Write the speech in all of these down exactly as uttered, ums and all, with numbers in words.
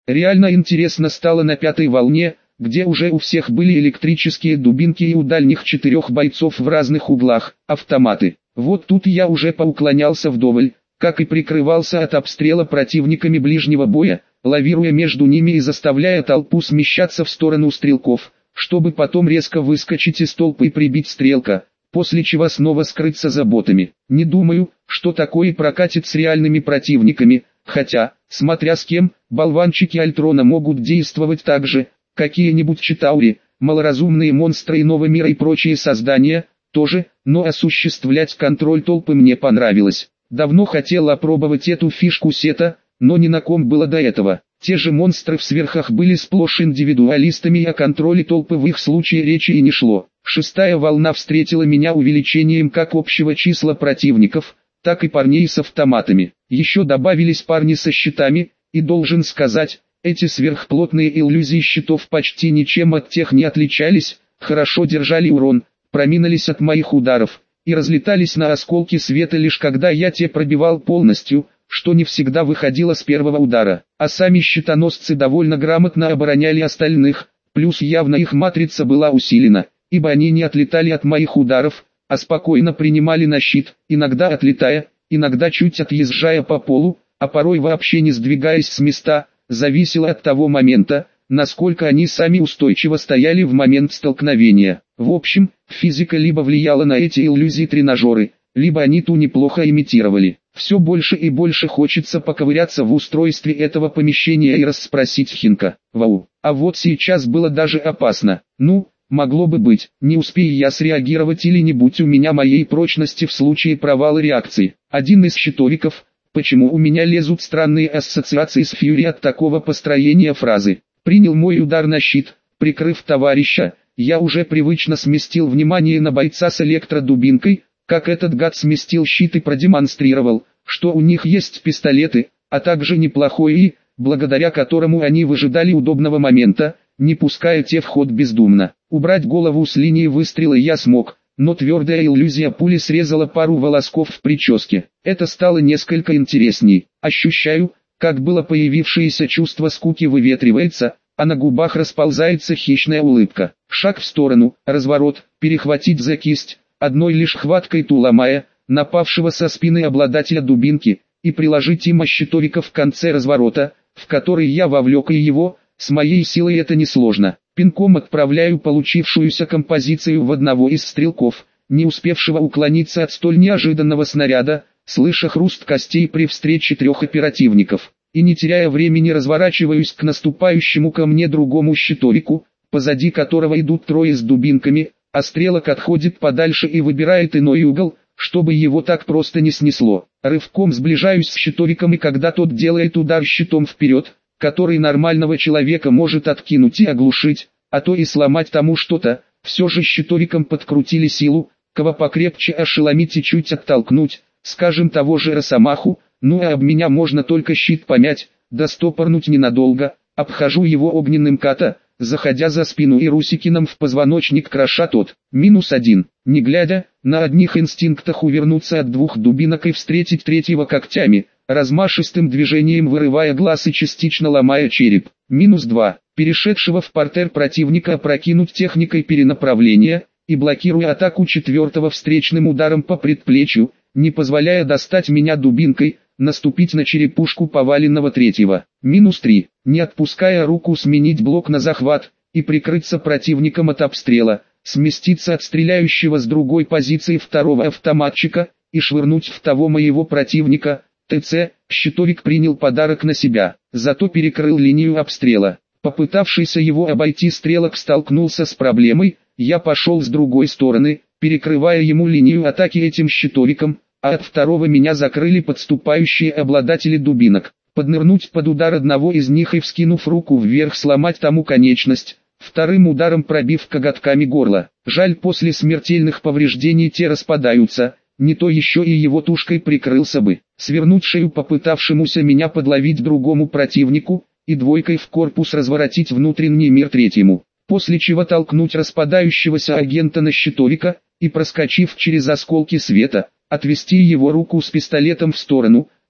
Реально интересно стало на пятой волне, где уже у всех были электрические дубинки и у дальних четырех бойцов в разных углах автоматы. Вот тут я уже поуклонялся вдоволь, как и прикрывался от обстрела противниками ближнего боя, лавируя между ними и заставляя толпу смещаться в сторону стрелков, чтобы потом резко выскочить из толпы и прибить стрелка, после чего снова скрыться за ботами. Не думаю, что такое прокатит с реальными противниками, хотя, смотря с кем, болванчики Альтрона могут действовать так же, какие-нибудь Читаури, малоразумные монстры иного мира и прочие создания, тоже, но осуществлять контроль толпы мне понравилось. Давно хотел опробовать эту фишку сета, но ни на ком было до этого. Те же монстры в сверхах были сплошь индивидуалистами, и о контроле толпы в их случае речи и не шло. Шестая волна встретила меня увеличением как общего числа противников, так и парней с автоматами. Еще добавились парни со щитами, и должен сказать, эти сверхплотные иллюзии щитов почти ничем от тех не отличались, хорошо держали урон, проминулись от моих ударов, и разлетались на осколки света лишь когда я те пробивал полностью, что не всегда выходило с первого удара. А сами щитоносцы довольно грамотно обороняли остальных, плюс явно их матрица была усилена, ибо они не отлетали от моих ударов, а спокойно принимали на щит, иногда отлетая, иногда чуть отъезжая по полу, а порой вообще не сдвигаясь с места, зависело от того момента, насколько они сами устойчиво стояли в момент столкновения. В общем, физика либо влияла на эти иллюзии тренажеры, либо они ту неплохо имитировали. Все больше и больше хочется поковыряться в устройстве этого помещения и расспросить Хинка. Вау, а вот сейчас было даже опасно. Ну, могло бы быть, не успею я среагировать или не будь у меня моей прочности в случае провала реакции. Один из щитовиков, почему у меня лезут странные ассоциации с Фьюри от такого построения фразы, принял мой удар на щит, прикрыв товарища. Я уже привычно сместил внимание на бойца с электродубинкой, как этот гад сместил щит и продемонстрировал, что у них есть пистолеты, а также неплохой и, благодаря которому они выжидали удобного момента, не пуская те в ход бездумно. Убрать голову с линии выстрела я смог, но твердая иллюзия пули срезала пару волосков в прическе. Это стало несколько интересней. Ощущаю, как было появившееся чувство скуки выветривается, а на губах расползается хищная улыбка. Шаг в сторону, разворот, перехватить за кисть, одной лишь хваткой ту ломая, напавшего со спины обладателя дубинки, и приложить им щитовика в конце разворота, в который я вовлек и его, с моей силой это несложно. Пинком отправляю получившуюся композицию в одного из стрелков, не успевшего уклониться от столь неожиданного снаряда, слыша хруст костей при встрече трех оперативников. И не теряя времени разворачиваюсь к наступающему ко мне другому щитовику, позади которого идут трое с дубинками, а стрелок отходит подальше и выбирает иной угол, чтобы его так просто не снесло. Рывком сближаюсь с щитовиком, и когда тот делает удар щитом вперед, который нормального человека может откинуть и оглушить, а то и сломать тому что-то, все же щитовиком подкрутили силу, кого покрепче ошеломить и чуть оттолкнуть, скажем того же Росомаху. Ну а об меня можно только щит помять, да стопорнуть ненадолго. Обхожу его огненным ката, заходя за спину и Русикиным в позвоночник кроша тот. Минус один. Не глядя, на одних инстинктах увернуться от двух дубинок и встретить третьего когтями, размашистым движением вырывая глаз и частично ломая череп. Минус два. Перешедшего в партер противника опрокинуть техникой перенаправления, и блокируя атаку четвертого встречным ударом по предплечью, не позволяя достать меня дубинкой, наступить на черепушку поваленного третьего. Минус три. Не отпуская руку, сменить блок на захват, и прикрыться противником от обстрела, сместиться от стреляющего с другой позиции второго автоматчика, и швырнуть в того моего противника. ТЦ, щитовик принял подарок на себя, зато перекрыл линию обстрела. Попытавшийся его обойти стрелок столкнулся с проблемой, я пошел с другой стороны, перекрывая ему линию атаки этим щитовиком, а от второго меня закрыли подступающие обладатели дубинок. Поднырнуть под удар одного из них и, вскинув руку вверх, сломать тому конечность, вторым ударом пробив коготками горло. Жаль, после смертельных повреждений те распадаются, не то еще и его тушкой прикрылся бы. Свернуть шею попытавшемуся меня подловить другому противнику, и двойкой в корпус разворотить внутренний мир третьему. После чего толкнуть распадающегося агента на щитовика, и, проскочив через осколки света, отвести его руку с пистолетом в сторону,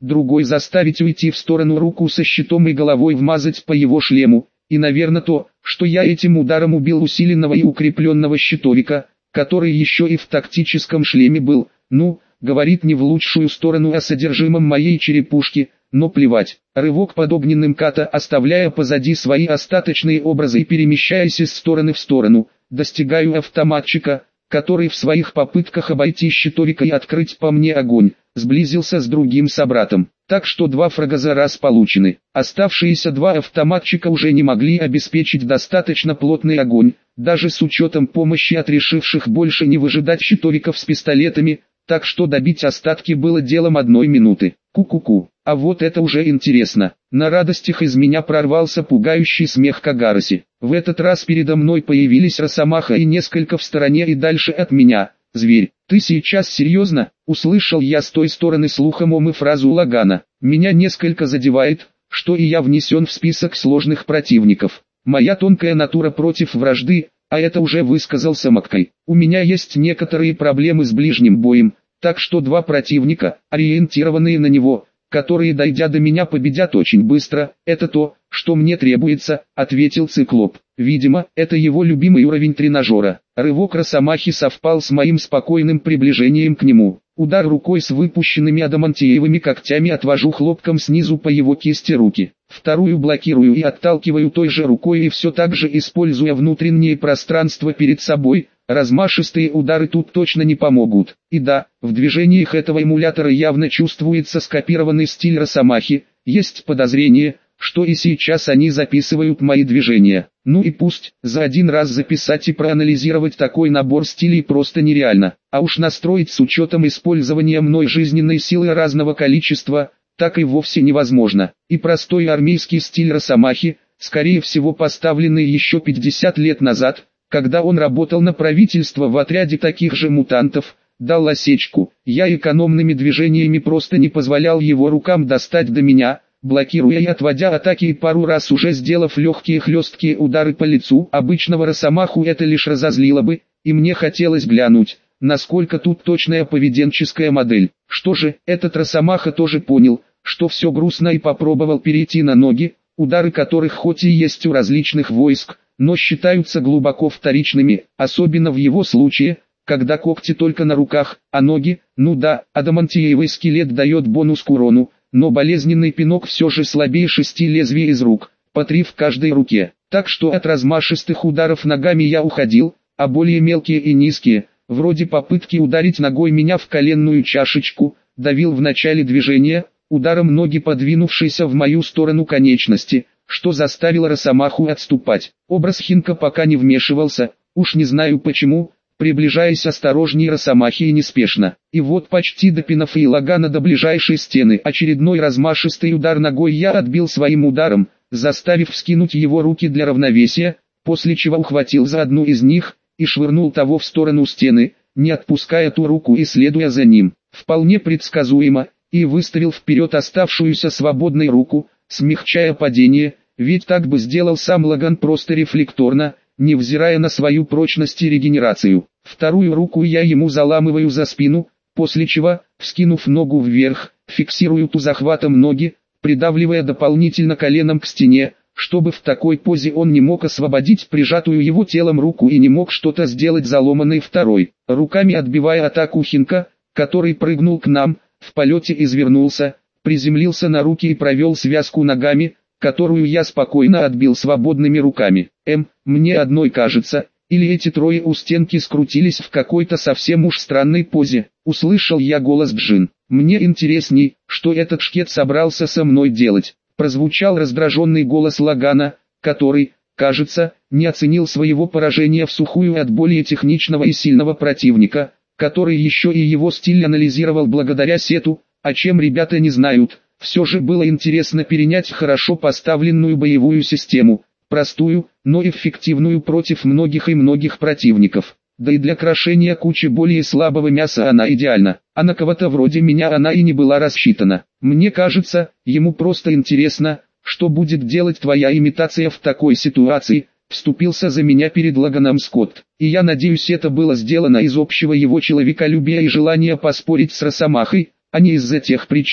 другой заставить уйти в сторону руку со щитом и головой вмазать по его шлему, и наверное то, что я этим ударом убил усиленного и укрепленного щитовика, который еще и в тактическом шлеме был, ну, говорит не в лучшую сторону о содержимом моей черепушки, но плевать. Рывок под огненным ката, оставляя позади свои остаточные образы и перемещаясь из стороны в сторону, достигаю автоматчика, который в своих попытках обойти щитовика и открыть по мне огонь, сблизился с другим собратом. Так что два фрага за раз получены. Оставшиеся два автоматчика уже не могли обеспечить достаточно плотный огонь, даже с учетом помощи от решивших больше не выжидать щитовиков с пистолетами, так что добить остатки было делом одной минуты. Ку-ку-ку. А вот это уже интересно. На радостях из меня прорвался пугающий смех Кагароси. В этот раз передо мной появились Росомаха и несколько в стороне и дальше от меня. «Зверь, ты сейчас серьезно?» — услышал я с той стороны слухом ом и фразу Лагана. «Меня несколько задевает, что и я внесен в список сложных противников. Моя тонкая натура против вражды, а это уже высказался Маккай. У меня есть некоторые проблемы с ближним боем, так что два противника, ориентированные на него, которые, дойдя до меня, победят очень быстро, это то, что мне требуется», — ответил Циклоп. Видимо, это его любимый уровень тренажера. Рывок Росомахи совпал с моим спокойным приближением к нему. Удар рукой с выпущенными адамантиевыми когтями отвожу хлопком снизу по его кисти руки. Вторую блокирую и отталкиваю той же рукой и все так же используя внутреннее пространство перед собой. Размашистые удары тут точно не помогут. И да, в движениях этого эмулятора явно чувствуется скопированный стиль Росомахи. Есть подозрение, что и сейчас они записывают мои движения. Ну и пусть, за один раз записать и проанализировать такой набор стилей просто нереально. А уж настроить с учетом использования мной жизненной силы разного количества, так и вовсе невозможно. И простой армейский стиль Росомахи, скорее всего поставленный еще пятьдесят лет назад, когда он работал на правительство в отряде таких же мутантов, дал осечку. Я экономными движениями просто не позволял его рукам достать до меня, блокируя и отводя атаки и пару раз уже сделав легкие хлесткие удары по лицу. Обычного Росомаху это лишь разозлило бы, и мне хотелось глянуть, насколько тут точная поведенческая модель. Что же, этот Росомаха тоже понял, что все грустно и попробовал перейти на ноги, удары которых хоть и есть у различных войск, но считаются глубоко вторичными, особенно в его случае, когда когти только на руках, а ноги, ну да, адамантиевый скелет дает бонус к урону, но болезненный пинок все же слабее шести лезвий из рук, по три в каждой руке. Так что от размашистых ударов ногами я уходил, а более мелкие и низкие, вроде попытки ударить ногой меня в коленную чашечку, давил в начале движения, ударом ноги подвинувшейся в мою сторону конечности, что заставило Росомаху отступать. Образ Хинка пока не вмешивался, уж не знаю почему, приближаясь осторожней Росомахи и неспешно. И вот почти допинав и Лагана до ближайшей стены, очередной размашистый удар ногой я отбил своим ударом, заставив вскинуть его руки для равновесия, после чего ухватил за одну из них и швырнул того в сторону стены, не отпуская ту руку и следуя за ним. Вполне предсказуемо, и выставил вперед оставшуюся свободной руку, смягчая падение, ведь так бы сделал сам Лаган просто рефлекторно, невзирая на свою прочность и регенерацию. Вторую руку я ему заламываю за спину, после чего, вскинув ногу вверх, фиксирую ту захватом ноги, придавливая дополнительно коленом к стене, чтобы в такой позе он не мог освободить прижатую его телом руку и не мог что-то сделать заломанной второй. Руками отбивая атаку Хинка, который прыгнул к нам, в полете извернулся, приземлился на руки и провел связку ногами, которую я спокойно отбил свободными руками. Эм, мне одной кажется, или эти трое у стенки скрутились в какой-то совсем уж странной позе. Услышал я голос Джин. Мне интересней, что этот шкет собрался со мной делать. Прозвучал раздраженный голос Лагана, который, кажется, не оценил своего поражения всухую от более техничного и сильного противника, который еще и его стиль анализировал благодаря сету, о чем ребята не знают. Все же было интересно перенять хорошо поставленную боевую систему, простую, но эффективную против многих и многих противников. Да и для крошения кучи более слабого мяса она идеальна, а на кого-то вроде меня она и не была рассчитана. Мне кажется, ему просто интересно, что будет делать твоя имитация в такой ситуации, вступился за меня перед Лаганом Скотт. И я надеюсь, это было сделано из общего его человеколюбия и желания поспорить с Росомахой, а не из-за тех причин,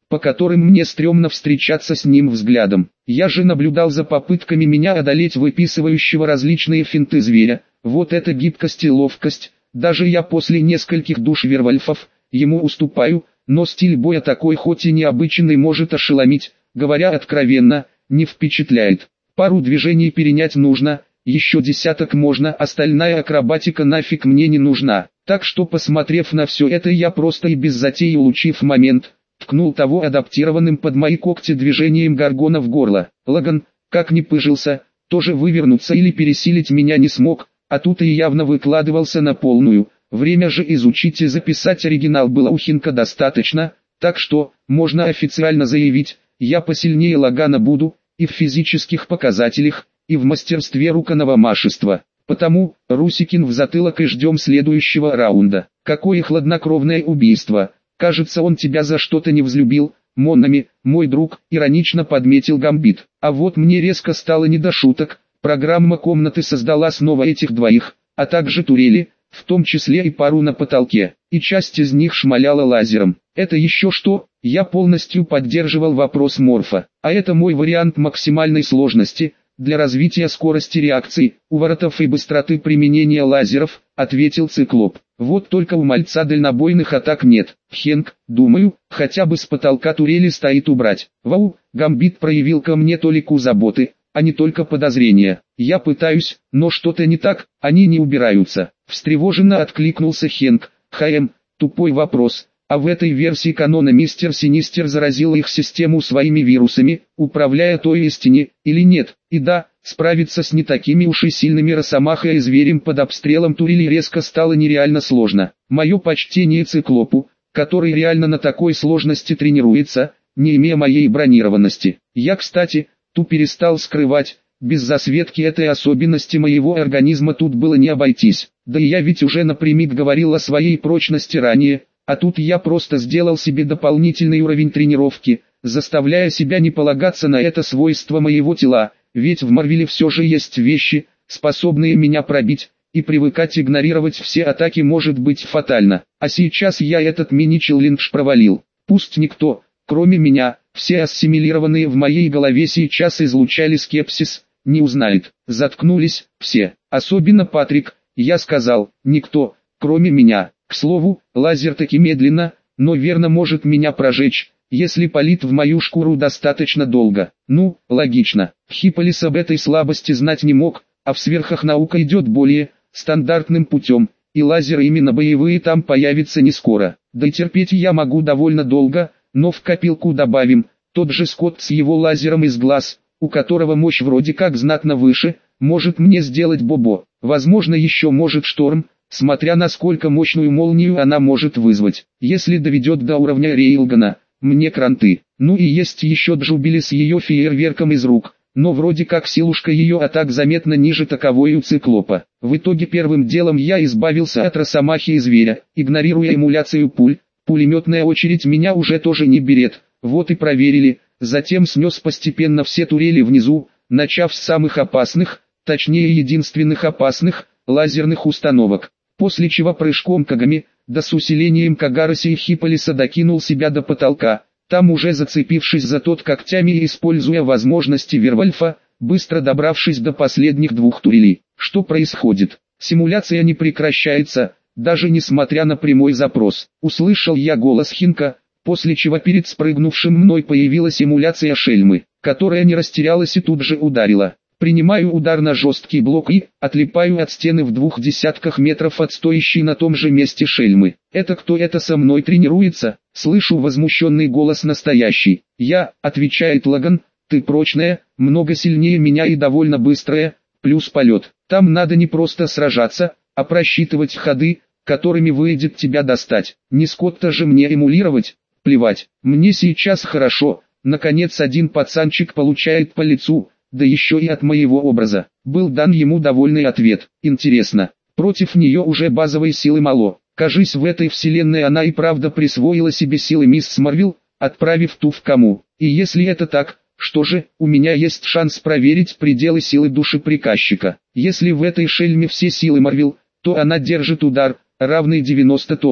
по которым мне стрёмно встречаться с ним взглядом. Я же наблюдал за попытками меня одолеть выписывающего различные финты зверя. Вот это гибкость и ловкость. Даже я после нескольких душ вервольфов ему уступаю, но стиль боя такой хоть и необычный может ошеломить, говоря откровенно, не впечатляет. Пару движений перенять нужно, еще десяток можно, остальная акробатика нафиг мне не нужна. Так что, посмотрев на все это, я просто и без затей, улучив момент, ткнул того адаптированным под мои когти движением горгона в горло. Лаган, как ни пыжился, тоже вывернуться или пересилить меня не смог, а тут и явно выкладывался на полную. Время же изучить и записать оригинал было у Хинка достаточно, так что, можно официально заявить, я посильнее Лагана буду, и в физических показателях, и в мастерстве руконого машества. Потому, Русикин в затылок и ждем следующего раунда. Какое хладнокровное убийство. Кажется, он тебя за что-то не взлюбил, Моннами, мой друг, иронично подметил Гамбит. А вот мне резко стало не до шуток. Программа комнаты создала снова этих двоих, а также турели, в том числе и пару на потолке, и часть из них шмаляла лазером. Это еще что? Я полностью поддерживал вопрос Морфа. А это мой вариант максимальной сложности, для развития скорости реакций, уворотов и быстроты применения лазеров, ответил Циклоп. Вот только у мальца дальнобойных атак нет. Хенк, думаю, хотя бы с потолка турели стоит убрать. Вау, Гамбит проявил ко мне толику заботы, а не только подозрения. Я пытаюсь, но что-то не так, они не убираются. Встревоженно откликнулся Хенк. ХМ, тупой вопрос. А в этой версии канона мистер Синистер заразил их систему своими вирусами, управляя той истине, или нет? И да, справиться с не такими уж и сильными росомахой и зверем под обстрелом турели резко стало нереально сложно. Мое почтение Циклопу, который реально на такой сложности тренируется, не имея моей бронированности. Я, кстати, ту перестал скрывать. Без засветки этой особенности моего организма тут было не обойтись. Да и я ведь уже напрямик говорил о своей прочности ранее, а тут я просто сделал себе дополнительный уровень тренировки, заставляя себя не полагаться на это свойство моего тела, ведь в Марвеле все же есть вещи, способные меня пробить, и привыкать игнорировать все атаки может быть фатально. А сейчас я этот мини-челлендж провалил. Пусть никто, кроме меня, все ассимилированные в моей голове сейчас излучали скепсис, не узнает. Заткнулись все, особенно Патрик. Я сказал, никто, кроме меня. К слову, лазер таки медленно, но верно может меня прожечь, если палит в мою шкуру достаточно долго. Ну, логично. Хиполис об этой слабости знать не мог, а в сверхах наука идет более стандартным путем, и лазеры именно боевые там появятся не скоро. Да и терпеть я могу довольно долго, но в копилку добавим, тот же Скотт с его лазером из глаз, у которого мощь вроде как знатно выше, может мне сделать Бобо. Возможно, еще может Шторм, смотря насколько мощную молнию она может вызвать. Если доведет до уровня Рейлгана, мне кранты. Ну и есть еще Джубили с ее фейерверком из рук, но вроде как силушка ее атак заметно ниже таковой у Циклопа. В итоге первым делом я избавился от росомахи и зверя, игнорируя эмуляцию пуль. Пулеметная очередь меня уже тоже не берет, вот и проверили. Затем снес постепенно все турели внизу, начав с самых опасных, точнее единственных опасных, лазерных установок. После чего прыжком Кагами, да с усилением Кагароси и Хиполиса докинул себя до потолка, там уже зацепившись за тот когтями и используя возможности Вервольфа, быстро добравшись до последних двух турелей. Что происходит? Симуляция не прекращается, даже несмотря на прямой запрос. Услышал я голос Хинка, после чего перед спрыгнувшим мной появилась эмуляция шельмы, которая не растерялась и тут же ударила. Принимаю удар на жесткий блок и отлипаю от стены в двух десятках метров от стоящей на том же месте шельмы. «Это кто это со мной тренируется?» Слышу возмущенный голос настоящий. «Я», — отвечает Лаган, — «ты прочная, много сильнее меня и довольно быстрая, плюс полет. Там надо не просто сражаться, а просчитывать ходы, которыми выйдет тебя достать. Не Скотта же мне эмулировать? Плевать, мне сейчас хорошо». Наконец один пацанчик получает по лицу, да еще и от моего образа. Был дан ему довольный ответ. Интересно, против нее уже базовой силы мало. Кажись, в этой вселенной она и правда присвоила себе силы мисс Марвел, отправив ту в кому. И если это так, что же, у меня есть шанс проверить пределы силы души приказчика. Если в этой шельме все силы Марвел, то она держит удар, равный девяноста тоннам.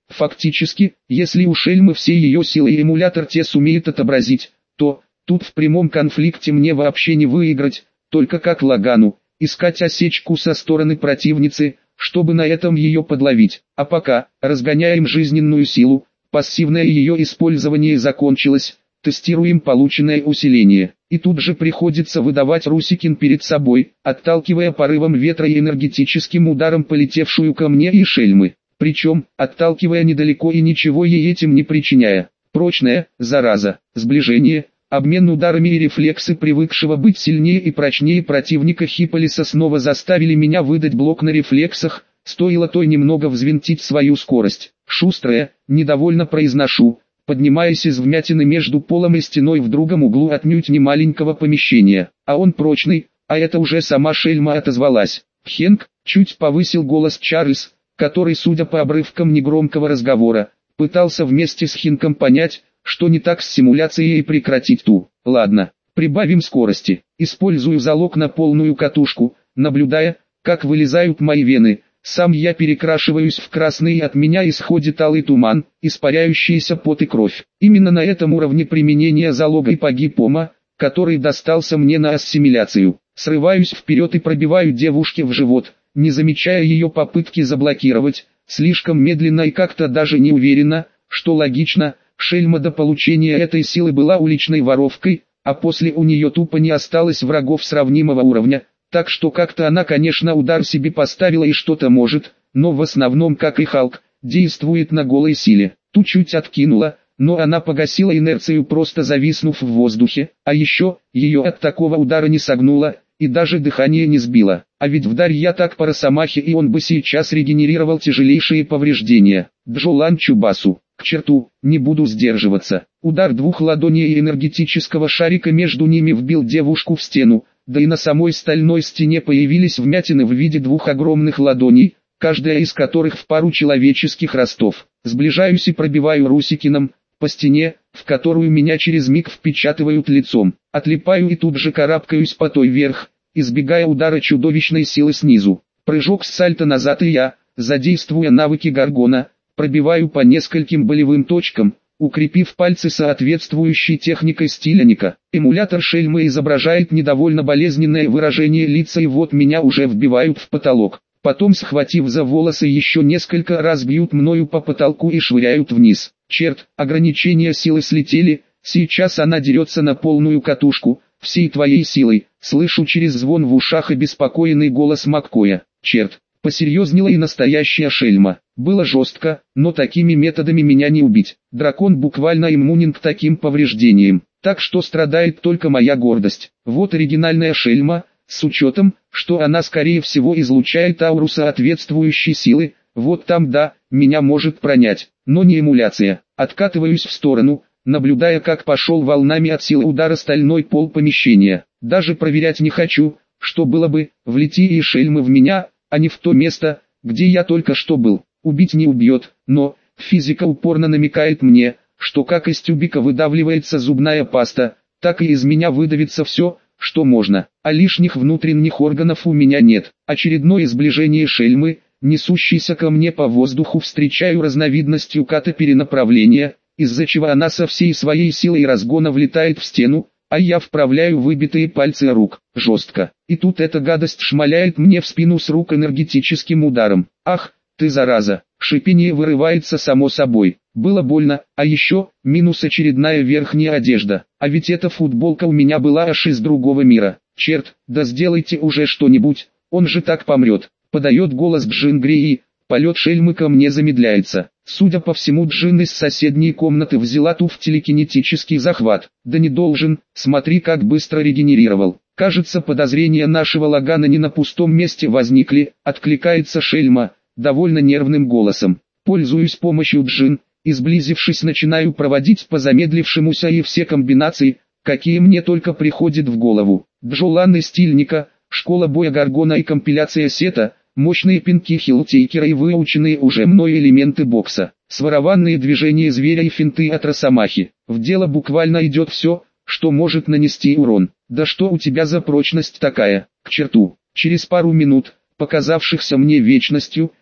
Фактически, если у Шельмы все ее силы и эмулятор те сумеет отобразить, то, тут в прямом конфликте мне вообще не выиграть, только как Лагану, искать осечку со стороны противницы, чтобы на этом ее подловить. А пока, разгоняем жизненную силу, пассивное ее использование закончилось, тестируем полученное усиление. И тут же приходится выдавать Русикин перед собой, отталкивая порывом ветра и энергетическим ударом полетевшую ко мне и Шельмы. Причем, отталкивая недалеко и ничего ей этим не причиняя. Прочная, зараза, сближение, обмен ударами и рефлексы привыкшего быть сильнее и прочнее противника Хиполиса снова заставили меня выдать блок на рефлексах, стоило той немного взвинтить свою скорость. Шустрая, недовольно произношу, поднимаясь из вмятины между полом и стеной в другом углу отнюдь не маленького помещения. А он прочный, а это уже сама Шельма отозвалась. «Хенк», чуть повысил голос Чарльз, который, судя по обрывкам негромкого разговора, пытался вместе с Хинком понять, что не так с симуляцией и прекратить ту. Ладно, прибавим скорости. Использую залог на полную катушку, наблюдая, как вылезают мои вены. Сам я перекрашиваюсь в красный и от меня исходит алый туман, испаряющийся пот и кровь. Именно на этом уровне применения залога и погиб Ома, который достался мне на ассимиляцию. Срываюсь вперед и пробиваю девушке в живот, не замечая ее попытки заблокировать, слишком медленно и как-то даже не уверенно, что логично. Шельма до получения этой силы была уличной воровкой, а после у нее тупо не осталось врагов сравнимого уровня, так что как-то она, конечно, удар себе поставила и что-то может, но в основном, как и Халк, действует на голой силе. Ту чуть откинула, но она погасила инерцию, просто зависнув в воздухе, а еще, ее от такого удара не согнуло, и даже дыхание не сбило. А ведь вдарь я так по Росомахе, и он бы сейчас регенерировал тяжелейшие повреждения. Джолан Чубасу. К черту, не буду сдерживаться. Удар двух ладоней и энергетического шарика между ними вбил девушку в стену, да и на самой стальной стене появились вмятины в виде двух огромных ладоней, каждая из которых в пару человеческих ростов. Сближаюсь и пробиваю Русикиным по стене, в которую меня через миг впечатывают лицом. Отлипаю и тут же карабкаюсь по той вверх, избегая удара чудовищной силы снизу. Прыжок с сальто назад, и я, задействуя навыки Гаргона, пробиваю по нескольким болевым точкам, укрепив пальцы соответствующей техникой стиленика. Эмулятор Шельмы изображает недовольно болезненное выражение лица, и вот меня уже вбивают в потолок. Потом, схватив за волосы, еще несколько раз бьют мною по потолку и швыряют вниз. Черт, ограничения силы слетели, сейчас она дерется на полную катушку, всей твоей силой. Слышу через звон в ушах обеспокоенный голос Маккоя. Черт, посерьезнела и настоящая Шельма. Было жестко, но такими методами меня не убить. Дракон буквально иммунен к таким повреждениям, так что страдает только моя гордость. Вот оригинальная Шельма, с учетом, что она скорее всего излучает ауру соответствующей силы, вот там да, меня может пронять, но не эмуляция. Откатываюсь в сторону, наблюдая, как пошел волнами от силы удара стальной пол помещения. Даже проверять не хочу, что было бы, влети и Шельмы в меня, а не в то место, где я только что был. Убить не убьет, но физика упорно намекает мне, что как из тюбика выдавливается зубная паста, так и из меня выдавится все, что можно, а лишних внутренних органов у меня нет. Очередное сближение Шельмы, несущейся ко мне по воздуху, встречаю разновидностью ката перенаправления, из-за чего она со всей своей силой разгона влетает в стену, а я вправляю выбитые пальцы рук, жестко. И тут эта гадость шмаляет мне в спину с рук энергетическим ударом. Ах, ты зараза, шипение вырывается само собой. Было больно, а еще, минус очередная верхняя одежда. А ведь эта футболка у меня была аж из другого мира. Черт, да сделайте уже что-нибудь, он же так помрет. Подает голос Джин Грей, полет Шельмы ко мне замедляется. Судя по всему, Джин из соседней комнаты взяла ту в телекинетический захват. Да не должен, смотри как быстро регенерировал. Кажется, подозрения нашего Лагана не на пустом месте возникли, откликается Шельма, довольно нервным голосом. Пользуюсь помощью Джин, и сблизившись начинаю проводить по замедлившемуся и все комбинации, какие мне только приходят в голову. Джолан и Стильника, школа боя Гаргона и компиляция сета, мощные пинки Хиллтейкера и выученные уже мной элементы бокса, сворованные движения зверя и финты от Росомахи. В дело буквально идет все, что может нанести урон. Да что у тебя за прочность такая, к черту. Через пару минут, показавшихся мне вечностью,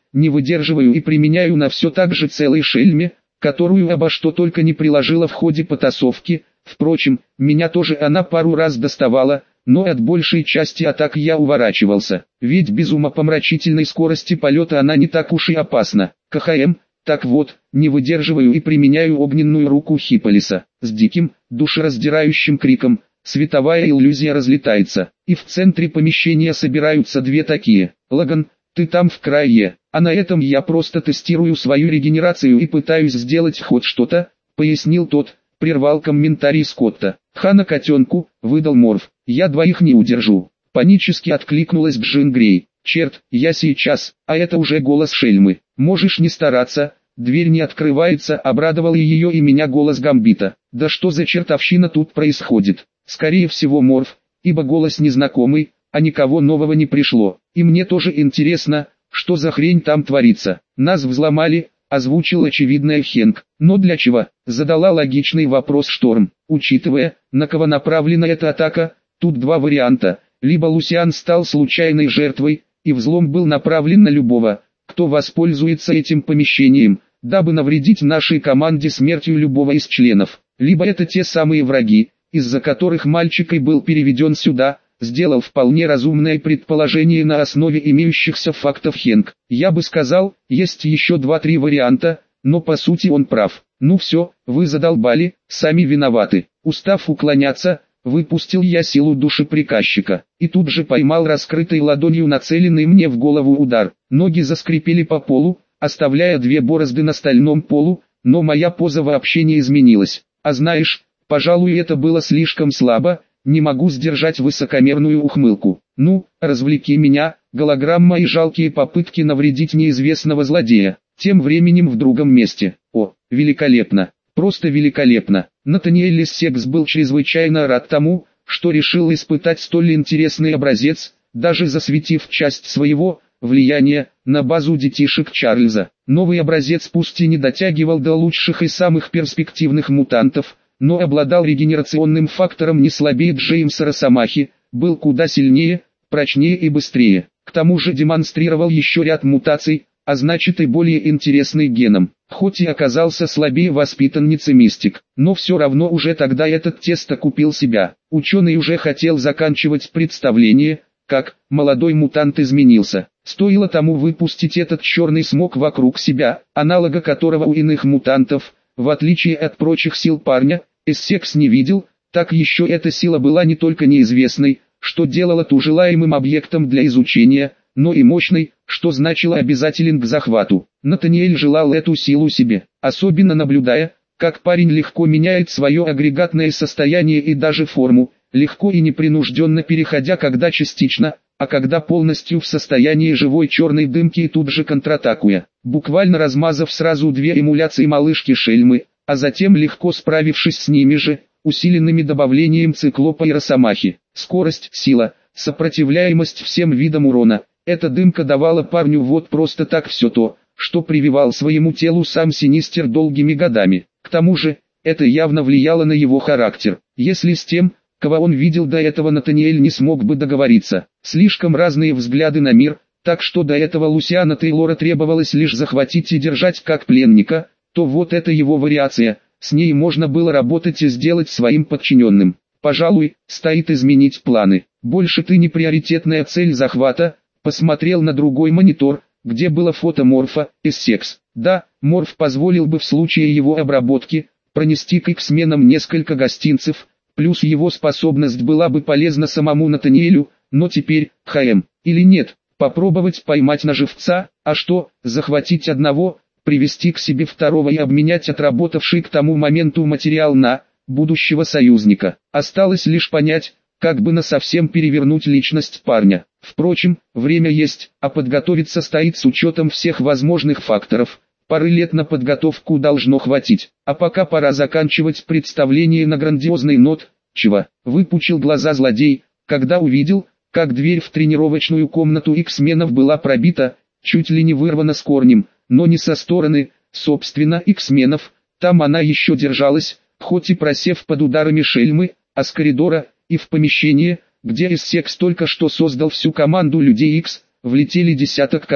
не выдерживаю и применяю на все так же целой шельме, которую обо что только не приложила в ходе потасовки. Впрочем, меня тоже она пару раз доставала, но от большей части атак я уворачивался, ведь без умопомрачительной скорости полета она не так уж и опасна. КХМ, так вот, не выдерживаю и применяю огненную руку Хиполиса. С диким, душераздирающим криком, световая иллюзия разлетается, и в центре помещения собираются две такие. Лаган, ты там в крае, а на этом я просто тестирую свою регенерацию и пытаюсь сделать хоть что-то, пояснил тот, прервал комментарий Скотта. Хана котенку, выдал Морф, я двоих не удержу. Панически откликнулась Джин Грей. Черт, я сейчас, а это уже голос Шельмы. Можешь не стараться, дверь не открывается, обрадовал ее и меня голос Гамбита. Да что за чертовщина тут происходит? Скорее всего Морф, ибо голос незнакомый, а никого нового не пришло. И мне тоже интересно, что за хрень там творится. Нас взломали, озвучил очевидное Хенк. Но для чего? Задала логичный вопрос Шторм. Учитывая, на кого направлена эта атака, тут два варианта. Либо Лусиан стал случайной жертвой, и взлом был направлен на любого, кто воспользуется этим помещением, дабы навредить нашей команде смертью любого из членов. Либо это те самые враги, из-за которых мальчик и был переведен сюда, сделал вполне разумное предположение на основе имеющихся фактов Хенк. Я бы сказал, есть еще два-три варианта, но по сути он прав. Ну все, вы задолбали, сами виноваты. Устав уклоняться, выпустил я силу души приказчика, и тут же поймал раскрытой ладонью нацеленный мне в голову удар. Ноги заскрипели по полу, оставляя две борозды на стальном полу, но моя поза вообще не изменилась. А знаешь, пожалуй, это было слишком слабо, не могу сдержать высокомерную ухмылку. Ну, развлеки меня, голограмма и жалкие попытки навредить неизвестного злодея. Тем временем в другом месте. О, великолепно, просто великолепно. Натаниэль Лиссекс был чрезвычайно рад тому, что решил испытать столь интересный образец, даже засветив часть своего влияния на базу детишек Чарльза. Новый образец пусть и не дотягивал до лучших и самых перспективных мутантов, но обладал регенерационным фактором не слабее Джеймса Росомахи, был куда сильнее, прочнее и быстрее. К тому же демонстрировал еще ряд мутаций, а значит и более интересный геном. Хоть и оказался слабее воспитанницы Мистик, но все равно уже тогда этот тесто купил себя. Ученый уже хотел заканчивать представление, как молодой мутант изменился. Стоило тому выпустить этот черный смог вокруг себя, аналога которого у иных мутантов, в отличие от прочих сил парня, Эссекс не видел, так еще эта сила была не только неизвестной, что делало ту желаемым объектом для изучения, но и мощной, что значило обязателен к захвату. Натаниэль желал эту силу себе, особенно наблюдая, как парень легко меняет свое агрегатное состояние и даже форму, легко и непринужденно переходя когда частично, а когда полностью в состоянии живой черной дымки и тут же контратакуя, буквально размазав сразу две эмуляции малышки Шельмы, а затем легко справившись с ними же, усиленными добавлением циклопа и росомахи. Скорость, сила, сопротивляемость всем видам урона. Эта дымка давала парню вот просто так все то, что прививал своему телу сам Синистер долгими годами. К тому же, это явно влияло на его характер. Если с тем, кого он видел до этого, Натаниэль не смог бы договориться. Слишком разные взгляды на мир, так что до этого Лусиана Тейлора требовалось лишь захватить и держать как пленника, то вот это его вариация, с ней можно было работать и сделать своим подчиненным. Пожалуй, стоит изменить планы. Больше ты не приоритетная цель захвата. Посмотрел на другой монитор, где было фото Морфа, Эссекс. Да, Морф позволил бы в случае его обработки, пронести к Иксменам несколько гостинцев, плюс его способность была бы полезна самому Натаниэлю, но теперь, ХМ, или нет, попробовать поймать на живца, а что, захватить одного, привести к себе второго и обменять отработавший к тому моменту материал на будущего союзника. Осталось лишь понять, как бы насовсем перевернуть личность парня. Впрочем, время есть, а подготовиться стоит с учетом всех возможных факторов. Пары лет на подготовку должно хватить, а пока пора заканчивать представление на грандиозный нот. Чего? Выпучил глаза злодей, когда увидел, как дверь в тренировочную комнату Иксменов была пробита, чуть ли не вырвана с корнем, но не со стороны, собственно, Иксменов. Там она еще держалась, хоть и просев под ударами Шельмы, а с коридора, и в помещение, где Эссекс только что создал всю команду Людей Икс, влетели десяток котов.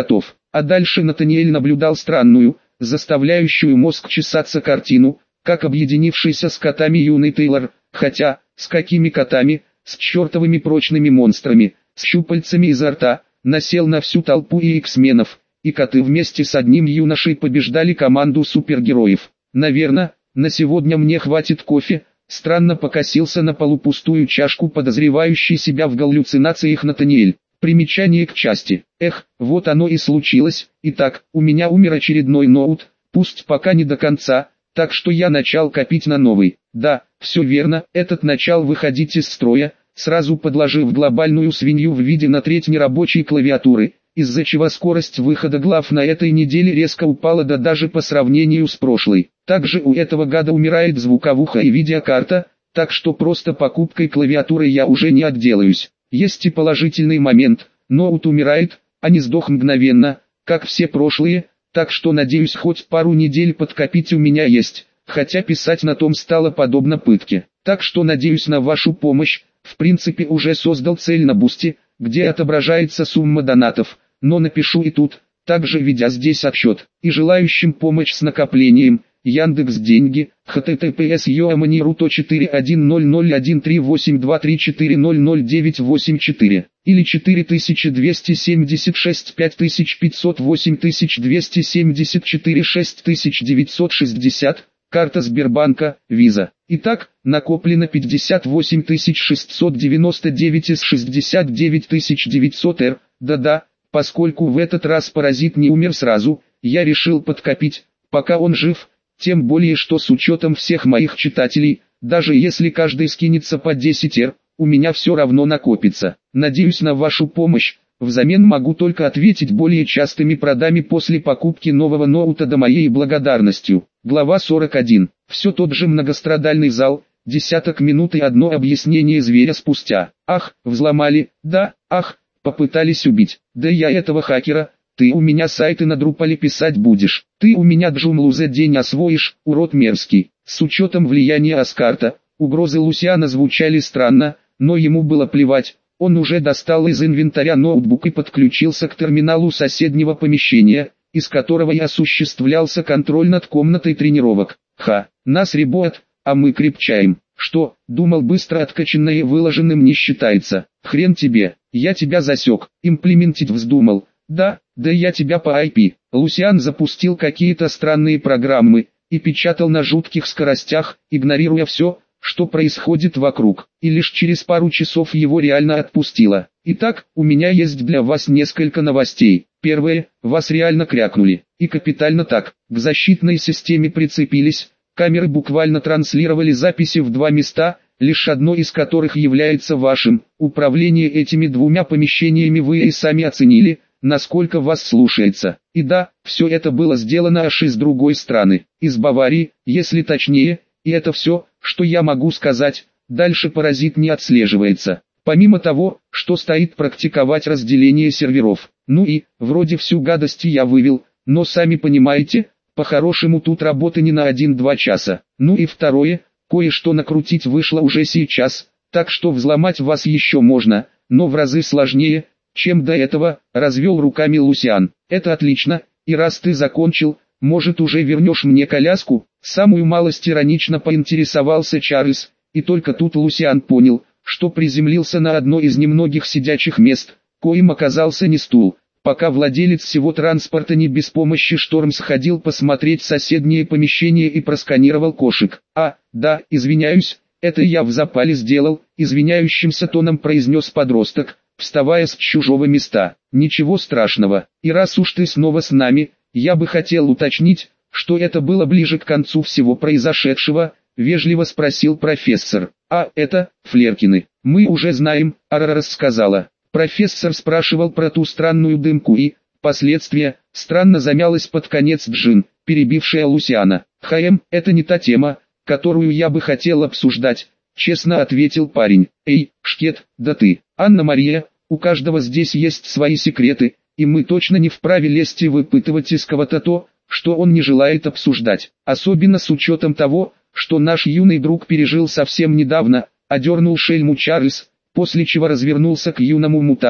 А дальше Натаниэль наблюдал странную, заставляющую мозг чесаться картину, как объединившийся с котами юный Тейлор, хотя, с какими котами, с чертовыми прочными монстрами, с щупальцами изо рта, насел на всю толпу и X-менов, и коты вместе с одним юношей побеждали команду супергероев. Наверное, на сегодня мне хватит кофе. Странно покосился на полупустую чашку подозревающий себя в галлюцинациях Натаниэль. Примечание к части. Эх, вот оно и случилось. Итак, у меня умер очередной ноут, пусть пока не до конца, так что я начал копить на новый. Да, все верно, этот начал выходить из строя, сразу подложив глобальную свинью в виде на треть нерабочей клавиатуры, из-за чего скорость выхода глав на этой неделе резко упала да даже по сравнению с прошлой. Также у этого гада умирает звуковуха и видеокарта, так что просто покупкой клавиатуры я уже не отделаюсь. Есть и положительный момент, ноут умирает, а не сдох мгновенно, как все прошлые, так что надеюсь хоть пару недель подкопить у меня есть, хотя писать на том стало подобно пытке. Так что надеюсь на вашу помощь, в принципе уже создал цель на бусте, где отображается сумма донатов, но напишу и тут, также ведя здесь отчет, и желающим помощь с накоплением, Яндекс деньги, https yoamaniru четыре один ноль ноль один три восемь два три четыре ноль ноль девять восемь четыре, или четыре тысячи двести семьдесят шесть пять тысяч пятьсот восемь тысяч двести семьдесят четыре шесть тысяч девятьсот шестьдесят, карта Сбербанка, Виза. Итак, накоплено пятьдесят восемь тысяч шестьсот девяносто девять из шестьдесят девять тысяч девятьсот эр, да-да, поскольку в этот раз паразит не умер сразу, я решил подкопить, пока он жив. Тем более что с учетом всех моих читателей, даже если каждый скинется по десять эр, у меня все равно накопится. Надеюсь на вашу помощь, взамен могу только ответить более частыми продами после покупки нового ноута до моей благодарностью. Глава сорок один. Все тот же многострадальный зал, десяток минут и одно объяснение зверя спустя. Ах, взломали, да, ах, попытались убить. Да я этого хакера... Ты у меня сайты на Drupal писать будешь. Ты у меня Joomla за день освоишь, урод мерзкий. С учетом влияния Аскарта, угрозы Лусиана звучали странно, но ему было плевать. Он уже достал из инвентаря ноутбук и подключился к терминалу соседнего помещения, из которого и осуществлялся контроль над комнатой тренировок. Ха, нас ребят, а мы крепчаем. Что, думал быстро откачанное и выложенным не считается. Хрен тебе, я тебя засек, имплементить вздумал. Да, да я тебя по ай пи. Лусиан запустил какие-то странные программы и печатал на жутких скоростях, игнорируя все, что происходит вокруг. И лишь через пару часов его реально отпустило. Итак, у меня есть для вас несколько новостей. Первое, вас реально крякнули. И капитально так. К защитной системе прицепились. Камеры буквально транслировали записи в два места, лишь одно из которых является вашим. Управление этими двумя помещениями вы и сами оценили, насколько вас слушается. И да, все это было сделано аж из другой страны, из Баварии, если точнее, и это все, что я могу сказать, дальше паразит не отслеживается. Помимо того, что стоит практиковать разделение серверов. Ну и, вроде всю гадость я вывел, но сами понимаете, по-хорошему тут работы не на один-два часа. Ну и второе, кое-что накрутить вышло уже сейчас, так что взломать вас еще можно, но в разы сложнее, чем до этого, развел руками Лусиан. Это отлично, и раз ты закончил, может уже вернешь мне коляску? Самую малость иронично поинтересовался Чарльз, и только тут Лусиан понял, что приземлился на одно из немногих сидячих мест, коим оказался не стул. Пока владелец всего транспорта не без помощи Штормс ходил посмотреть соседнее помещение и просканировал кошек. А, да, извиняюсь, это я в запале сделал, извиняющимся тоном произнес подросток, вставая с чужого места. Ничего страшного, и раз уж ты снова с нами, я бы хотел уточнить, что это было ближе к концу всего произошедшего, вежливо спросил профессор. А это, Флеркины, мы уже знаем, Ара рассказала. Профессор спрашивал про ту странную дымку и, последствия, странно замялась под конец Джин, перебившая Лусиана. Хм, это не та тема, которую я бы хотел обсуждать, честно ответил парень. Эй, Шкет, да ты, Анна-Мария, у каждого здесь есть свои секреты, и мы точно не вправе лезть и выпытывать из кого-то то, что он не желает обсуждать. Особенно с учетом того, что наш юный друг пережил совсем недавно, одернул шельму Чарльз, после чего развернулся к юному мутанту,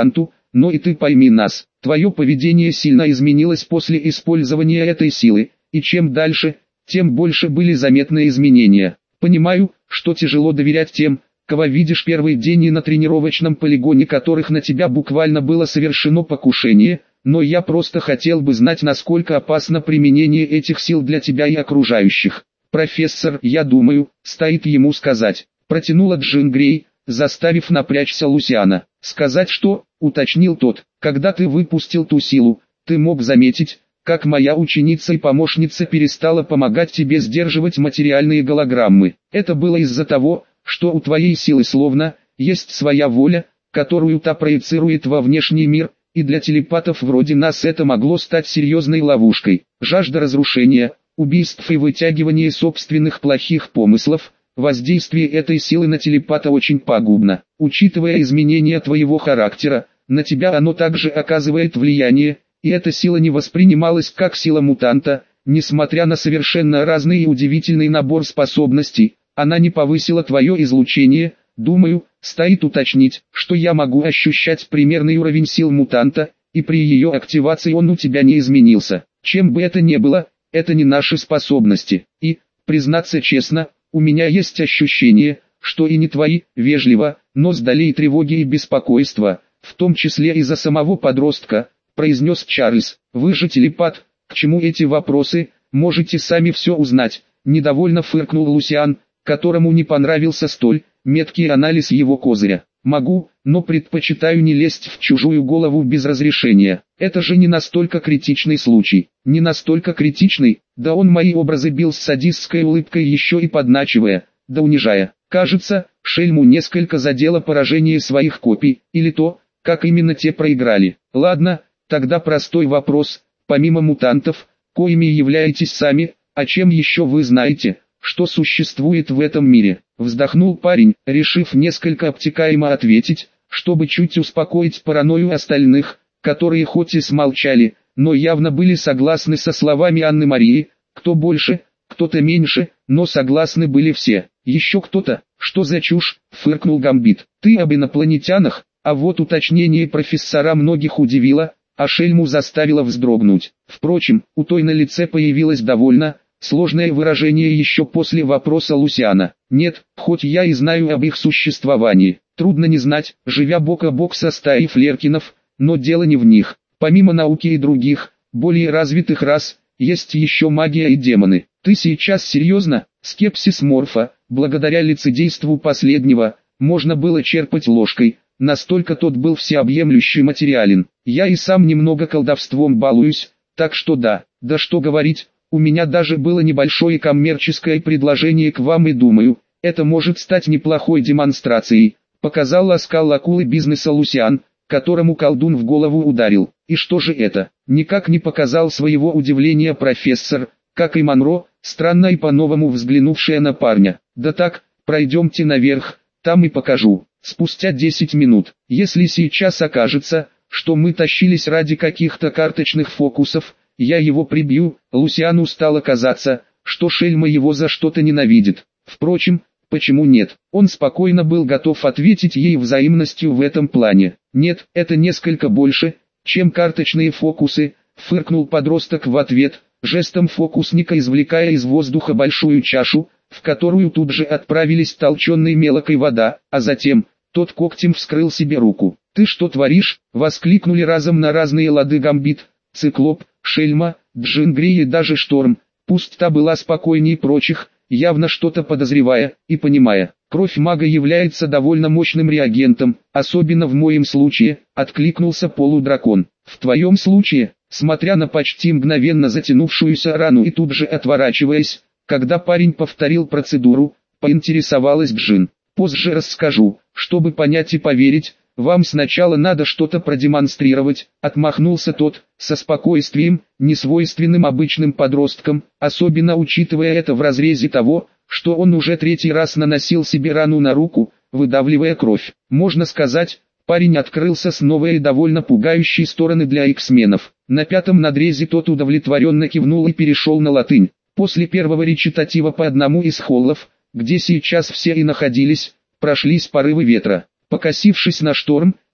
но и ты пойми нас. Твое поведение сильно изменилось после использования этой силы, и чем дальше, тем больше были заметны изменения. Понимаю, что тяжело доверять тем, кого видишь первый день и на тренировочном полигоне которых на тебя буквально было совершено покушение, но я просто хотел бы знать, насколько опасно применение этих сил для тебя и окружающих. Профессор, я думаю, стоит ему сказать. Протянула Джин Грей, заставив напрячься Лусиана. Сказать что, уточнил тот, когда ты выпустил ту силу, ты мог заметить, как моя ученица и помощница перестала помогать тебе сдерживать материальные голограммы. Это было из-за того, что у твоей силы словно есть своя воля, которую та проецирует во внешний мир, и для телепатов вроде нас это могло стать серьезной ловушкой. Жажда разрушения, убийств и вытягивание собственных плохих помыслов, воздействие этой силы на телепата очень пагубно. Учитывая изменения твоего характера, на тебя оно также оказывает влияние, и эта сила не воспринималась как сила мутанта, несмотря на совершенно разный и удивительный набор способностей, она не повысила твое излучение. Думаю, стоит уточнить, что я могу ощущать примерный уровень сил мутанта, и при ее активации он у тебя не изменился. Чем бы это ни было, это не наши способности. И, признаться честно, у меня есть ощущение, что и не твои, вежливо, но с долей тревоги и беспокойства, в том числе из-за самого подростка, произнес Чарльз. Вы же телепат, к чему эти вопросы, можете сами все узнать. Недовольно фыркнул Лусиан, которому не понравился столь меткий анализ его козыря. Могу, но предпочитаю не лезть в чужую голову без разрешения. Это же не настолько критичный случай. Не настолько критичный, да он мои образы бил с садистской улыбкой, еще и подначивая, да унижая. Кажется, шельму несколько задело поражение своих копий, или то, как именно те проиграли. Ладно, тогда простой вопрос. Помимо мутантов, коими являетесь сами, о чем еще вы знаете, что существует в этом мире? Вздохнул парень, решив несколько обтекаемо ответить, чтобы чуть успокоить паранойю остальных, которые хоть и смолчали, но явно были согласны со словами Анны Марии. Кто больше, кто-то меньше, но согласны были все. Еще кто-то? Что за чушь? Фыркнул Гамбит. Ты об инопланетянах? А вот уточнение профессора многих удивило, а шельму заставило вздрогнуть. Впрочем, у той на лице появилось довольно сложное выражение еще после вопроса Лусиана. Нет, хоть я и знаю об их существовании, трудно не знать, живя бок о бок со стаей флеркинов, но дело не в них. Помимо науки и других, более развитых рас, есть еще магия и демоны. Ты сейчас серьезно? Скепсис Морфа, благодаря лицедейству последнего, можно было черпать ложкой, настолько тот был всеобъемлющий материален. Я и сам немного колдовством балуюсь, так что да, да что говорить. У меня даже было небольшое коммерческое предложение к вам и думаю, это может стать неплохой демонстрацией, показал оскал акулы бизнеса Лусиан, которому колдун в голову ударил. И что же это? Никак не показал своего удивления профессор, как и Монро, странно и по-новому взглянувшая на парня. Да так, пройдемте наверх, там и покажу. Спустя десять минут, если сейчас окажется, что мы тащились ради каких-то карточных фокусов, я его прибью. Лусиану стало казаться, что шельма его за что-то ненавидит. Впрочем, почему нет? Он спокойно был готов ответить ей взаимностью в этом плане. Нет, это несколько больше, чем карточные фокусы, фыркнул подросток в ответ, жестом фокусника извлекая из воздуха большую чашу, в которую тут же отправились толченой мелкой вода, а затем тот когтем вскрыл себе руку. «Ты что творишь?» — воскликнули разом на разные лады Гамбит, Циклоп, Шельма, Джин Грей и даже Шторм. Пусть та была спокойней прочих, явно что-то подозревая и понимая. Кровь мага является довольно мощным реагентом, особенно в моем случае, откликнулся полудракон. В твоем случае, смотря на почти мгновенно затянувшуюся рану и тут же отворачиваясь, когда парень повторил процедуру, поинтересовалась Джин. Позже расскажу, чтобы понять и поверить. Вам сначала надо что-то продемонстрировать, отмахнулся тот, со спокойствием, несвойственным обычным подросткам, особенно учитывая это в разрезе того, что он уже третий раз наносил себе рану на руку, выдавливая кровь. Можно сказать, парень открылся с новой и довольно пугающей стороны для иксменов. На пятом надрезе тот удовлетворенно кивнул и перешел на латынь. После первого речитатива по одному из холлов, где сейчас все и находились, прошлись порывы ветра. Покосившись на Шторм,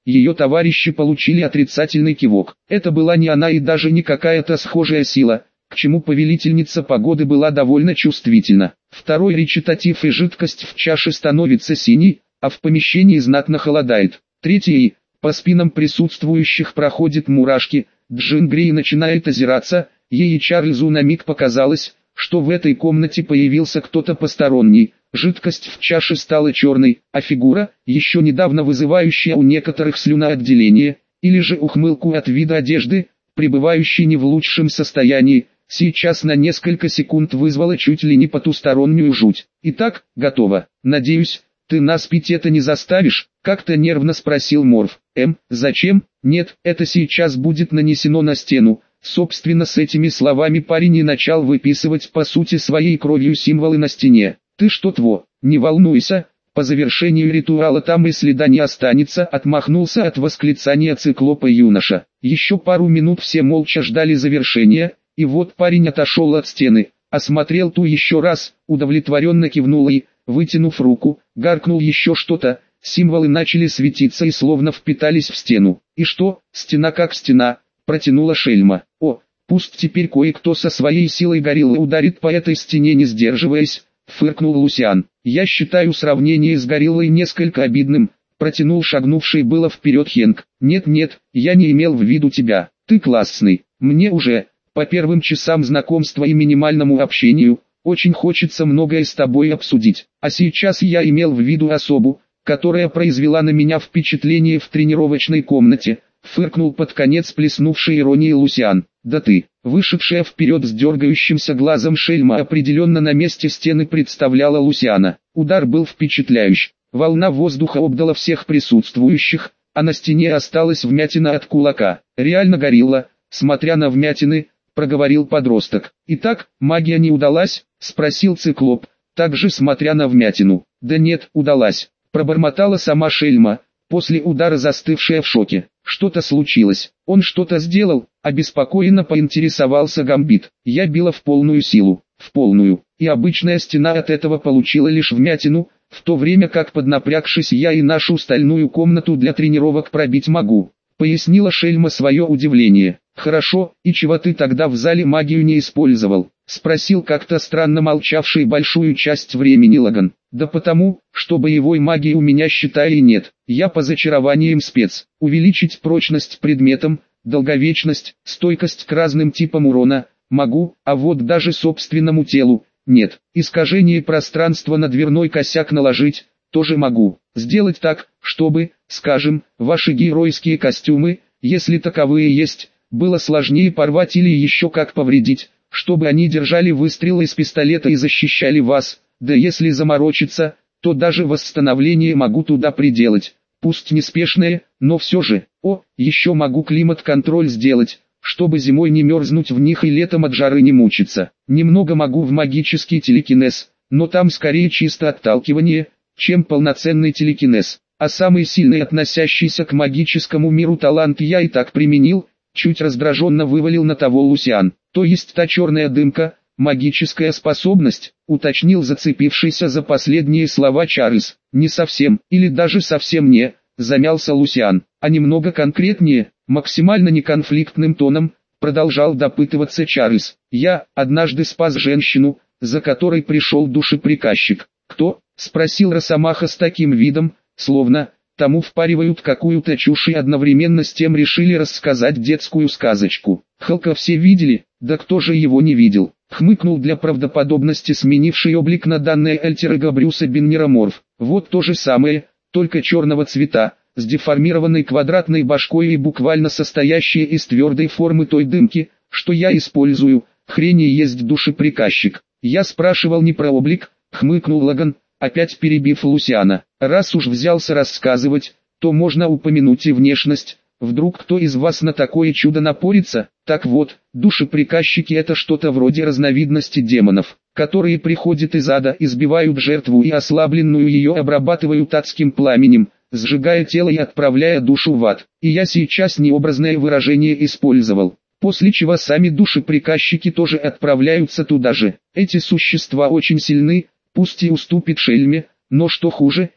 ее товарищи получили отрицательный кивок. Это была не она и даже не какая-то схожая сила, к чему повелительница погоды была довольно чувствительна. Второй речитатив, и жидкость в чаше становится синей, а в помещении знатно холодает. Третий, по спинам присутствующих проходят мурашки, Джин Грей начинает озираться, ей и Чарльзу на миг показалось, что в этой комнате появился кто-то посторонний. Жидкость в чаше стала черной, а фигура, еще недавно вызывающая у некоторых слюноотделение, или же ухмылку от вида одежды, пребывающей не в лучшем состоянии, сейчас на несколько секунд вызвала чуть ли не потустороннюю жуть. Итак, готово. Надеюсь, ты нас пить это не заставишь? Как-то нервно спросил Морф. Эм, зачем? Нет, это сейчас будет нанесено на стену. Собственно, с этими словами парень и начал выписывать по сути своей кровью символы на стене. Ты что, Тво, не волнуйся, по завершению ритуала там и следа не останется, отмахнулся от восклицания циклопа юноша. Еще пару минут все молча ждали завершения, и вот парень отошел от стены, осмотрел ту еще раз, удовлетворенно кивнул и, вытянув руку, гаркнул еще что-то, символы начали светиться и словно впитались в стену. И что, стена как стена, протянула Шельма. О, пусть теперь кое-кто со своей силой гориллы ударит по этой стене, не сдерживаясь, фыркнул Лусиан. Я считаю сравнение с гориллой несколько обидным, протянул шагнувший было вперед Хенк. Нет-нет, я не имел в виду тебя, ты классный, мне уже, по первым часам знакомства и минимальному общению, очень хочется многое с тобой обсудить. А сейчас я имел в виду особу, которая произвела на меня впечатление в тренировочной комнате, фыркнул под конец плеснувший иронией Лусиан. Да ты, вышедшая вперед с дергающимся глазом Шельма определенно на месте стены представляла Лусиана. Удар был впечатляющий. Волна воздуха обдала всех присутствующих, а на стене осталась вмятина от кулака. Реально горилла, смотря на вмятины, проговорил подросток. Итак, магия не удалась? Спросил циклоп, также смотря на вмятину. Да нет, удалась, пробормотала сама Шельма, после удара застывшая в шоке. Что-то случилось, он что-то сделал, обеспокоенно поинтересовался Гамбит. Я била в полную силу, в полную, и обычная стена от этого получила лишь вмятину, в то время как поднапрягшись я и нашу стальную комнату для тренировок пробить могу, пояснила Шельма свое удивление. Хорошо, и чего ты тогда в зале магию не использовал? Спросил как-то странно молчавший большую часть времени Лаган. Да потому, что боевой магии у меня считай нет, я по зачарованиям спец. Увеличить прочность предметом, долговечность, стойкость к разным типам урона, могу, а вот даже собственному телу, нет. Искажение пространства на дверной косяк наложить, тоже могу. Сделать так, чтобы, скажем, ваши геройские костюмы, если таковые есть, было сложнее порвать или еще как повредить, чтобы они держали выстрел из пистолета и защищали вас, да если заморочиться, то даже восстановление могу туда приделать, пусть неспешное, но все же. О, еще могу климат-контроль сделать, чтобы зимой не мерзнуть в них и летом от жары не мучиться. Немного могу в магический телекинез, но там скорее чисто отталкивание, чем полноценный телекинез. А самый сильный относящийся к магическому миру талант я и так применил, чуть раздраженно вывалил на того Лусиан. То есть та черная дымка, магическая способность, уточнил зацепившийся за последние слова Чарльз. Не совсем, или даже совсем не, замялся Лусиан, а немного конкретнее, максимально неконфликтным тоном, продолжал допытываться Чарльз. Я однажды спас женщину, за которой пришел душеприказчик. Кто? Спросил Росомаха с таким видом, словно тому впаривают какую-то чушь и одновременно с тем решили рассказать детскую сказочку. Халка все видели, да кто же его не видел? Хмыкнул для правдоподобности сменивший облик на данное альтер-эго Брюса Беннера Морф. Вот то же самое, только черного цвета, с деформированной квадратной башкой и буквально состоящей из твердой формы той дымки, что я использую, хрень и есть душеприказчик. Я спрашивал не про облик, хмыкнул Лаган, опять перебив Лусиана. Раз уж взялся рассказывать, то можно упомянуть и внешность. Вдруг кто из вас на такое чудо напорится? Так вот, душеприказчики это что-то вроде разновидности демонов, которые приходят из ада, избивают жертву и ослабленную ее обрабатывают адским пламенем, сжигая тело и отправляя душу в ад. И я сейчас необразное выражение использовал. После чего сами душеприказчики тоже отправляются туда же. Эти существа очень сильны, пусть и уступит Шельме, но что хуже,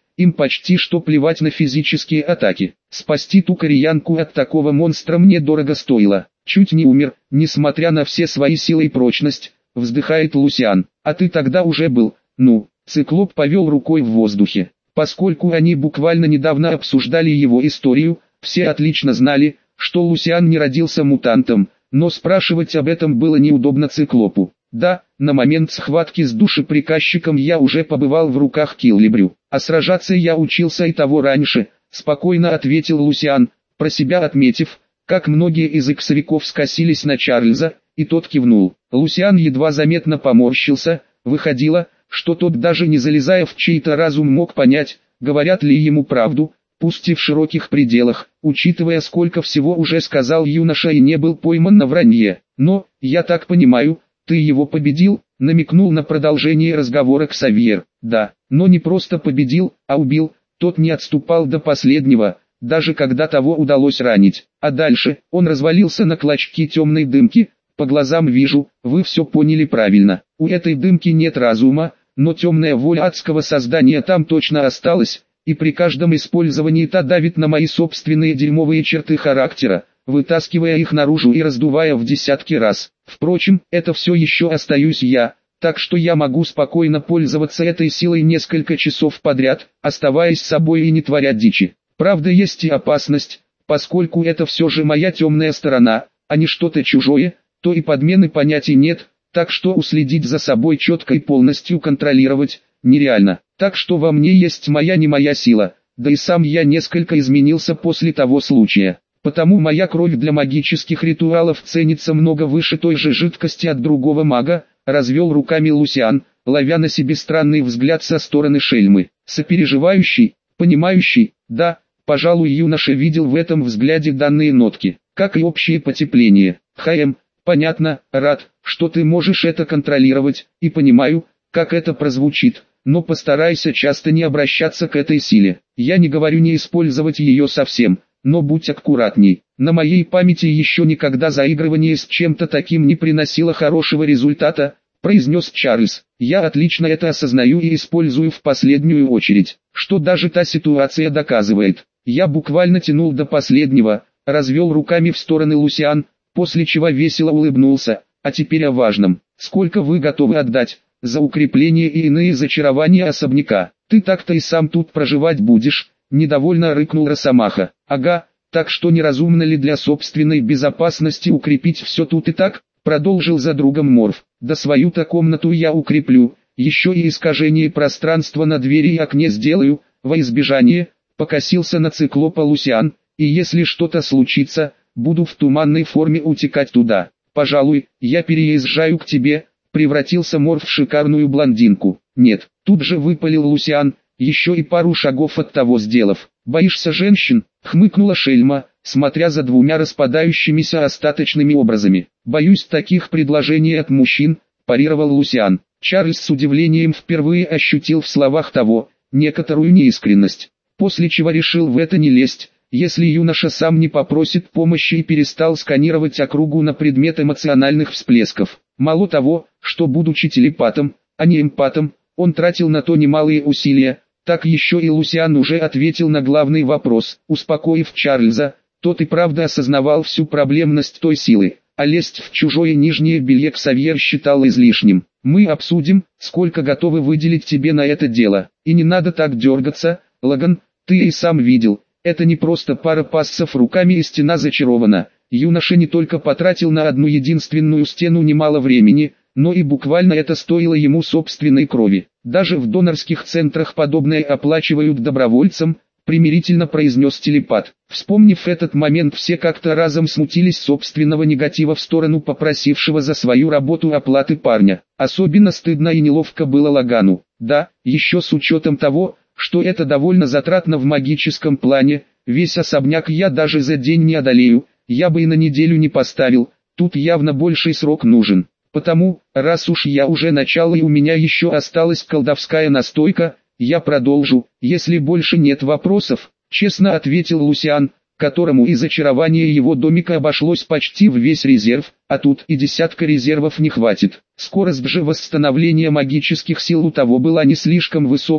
им почти что плевать на физические атаки. Спасти ту кореянку от такого монстра мне дорого стоило. Чуть не умер, несмотря на все свои силы и прочность, вздыхает Лусиан. А ты тогда уже был, ну, циклоп повел рукой в воздухе. Поскольку они буквально недавно обсуждали его историю, все отлично знали, что Лусиан не родился мутантом, но спрашивать об этом было неудобно циклопу. Да, на момент схватки с душеприказчиком я уже побывал в руках Киллибрю, а сражаться я учился и того раньше, спокойно ответил Лусиан, про себя отметив, как многие из иксовиков скосились на Чарльза, и тот кивнул. Лусиан едва заметно поморщился, выходило, что тот даже не залезая в чей-то разум мог понять, говорят ли ему правду, пусть и в широких пределах, учитывая сколько всего уже сказал юноша и не был пойман на вранье. Но, я так понимаю, ты его победил, намекнул на продолжение разговора Ксавьер. Да, но не просто победил, а убил, тот не отступал до последнего, даже когда того удалось ранить. А дальше, он развалился на клочки темной дымки, по глазам вижу, вы все поняли правильно. У этой дымки нет разума, но темная воля адского создания там точно осталась, и при каждом использовании та давит на мои собственные дерьмовые черты характера, вытаскивая их наружу и раздувая в десятки раз. Впрочем, это все еще остаюсь я, так что я могу спокойно пользоваться этой силой несколько часов подряд, оставаясь собой и не творя дичи. Правда, есть и опасность, поскольку это все же моя темная сторона, а не что-то чужое, то и подмены понятий нет, так что уследить за собой четко и полностью контролировать нереально. Так что во мне есть моя не моя сила, да и сам я несколько изменился после того случая. Потому моя кровь для магических ритуалов ценится много выше той же жидкости от другого мага, развел руками Лусиан, ловя на себе странный взгляд со стороны шельмы. Сопереживающий, понимающий, да, пожалуй, юноша видел в этом взгляде данные нотки, как и общее потепление. Хаем, понятно, рад, что ты можешь это контролировать, и понимаю, как это прозвучит, но постарайся часто не обращаться к этой силе. Я не говорю не использовать ее совсем, но будь аккуратней. На моей памяти еще никогда заигрывание с чем-то таким не приносило хорошего результата, произнес Чарльз. Я отлично это осознаю и использую в последнюю очередь, что даже та ситуация доказывает. Я буквально тянул до последнего, развел руками в стороны Лусиан, после чего весело улыбнулся. А теперь о важном. Сколько вы готовы отдать за укрепление и иные зачарования особняка? Ты так-то и сам тут проживать будешь, недовольно рыкнул Росомаха. Ага, так что неразумно ли для собственной безопасности укрепить все тут и так? Продолжил за другом Морф. Да свою-то комнату я укреплю, еще и искажение пространства на двери и окне сделаю, во избежание, покосился на циклопа Лусиан, и если что-то случится, буду в туманной форме утекать туда. Пожалуй, я переезжаю к тебе, превратился Морф в шикарную блондинку. Нет, тут же выпалил Лусиан, еще и пару шагов от того сделав. Боишься женщин? Хмыкнула Шельма, смотря за двумя распадающимися остаточными образами. Боюсь таких предложений от мужчин, парировал Лусиан. Чарльз с удивлением впервые ощутил в словах того, некоторую неискренность, после чего решил в это не лезть. Если юноша сам не попросит помощи и перестал сканировать округу на предмет эмоциональных всплесков. Мало того, что будучи телепатом, а не эмпатом, он тратил на то немалые усилия, так еще и Лусиан уже ответил на главный вопрос, успокоив Чарльза. Тот и правда осознавал всю проблемность той силы, а лезть в чужое нижнее белье Ксавьер считал излишним. Мы обсудим, сколько готовы выделить тебе на это дело. И не надо так дергаться, Лаган, ты и сам видел. Это не просто пара пассов руками и стена зачарована. Юноша не только потратил на одну единственную стену немало времени, но и буквально это стоило ему собственной крови. Даже в донорских центрах подобное оплачивают добровольцам, примирительно произнес телепат. Вспомнив этот момент, все как-то разом смутились собственного негатива в сторону попросившего за свою работу оплаты парня. Особенно стыдно и неловко было Лагану. Да, еще с учетом того, что это довольно затратно в магическом плане, весь особняк я даже за день не одолею, я бы и на неделю не поставил, тут явно больший срок нужен. Потому, раз уж я уже начал и у меня еще осталась колдовская настойка, я продолжу, если больше нет вопросов, честно ответил Лусиан, которому и зачарование его домика обошлось почти в весь резерв, а тут и десятка резервов не хватит. Скорость же восстановления магических сил у того была не слишком высокой,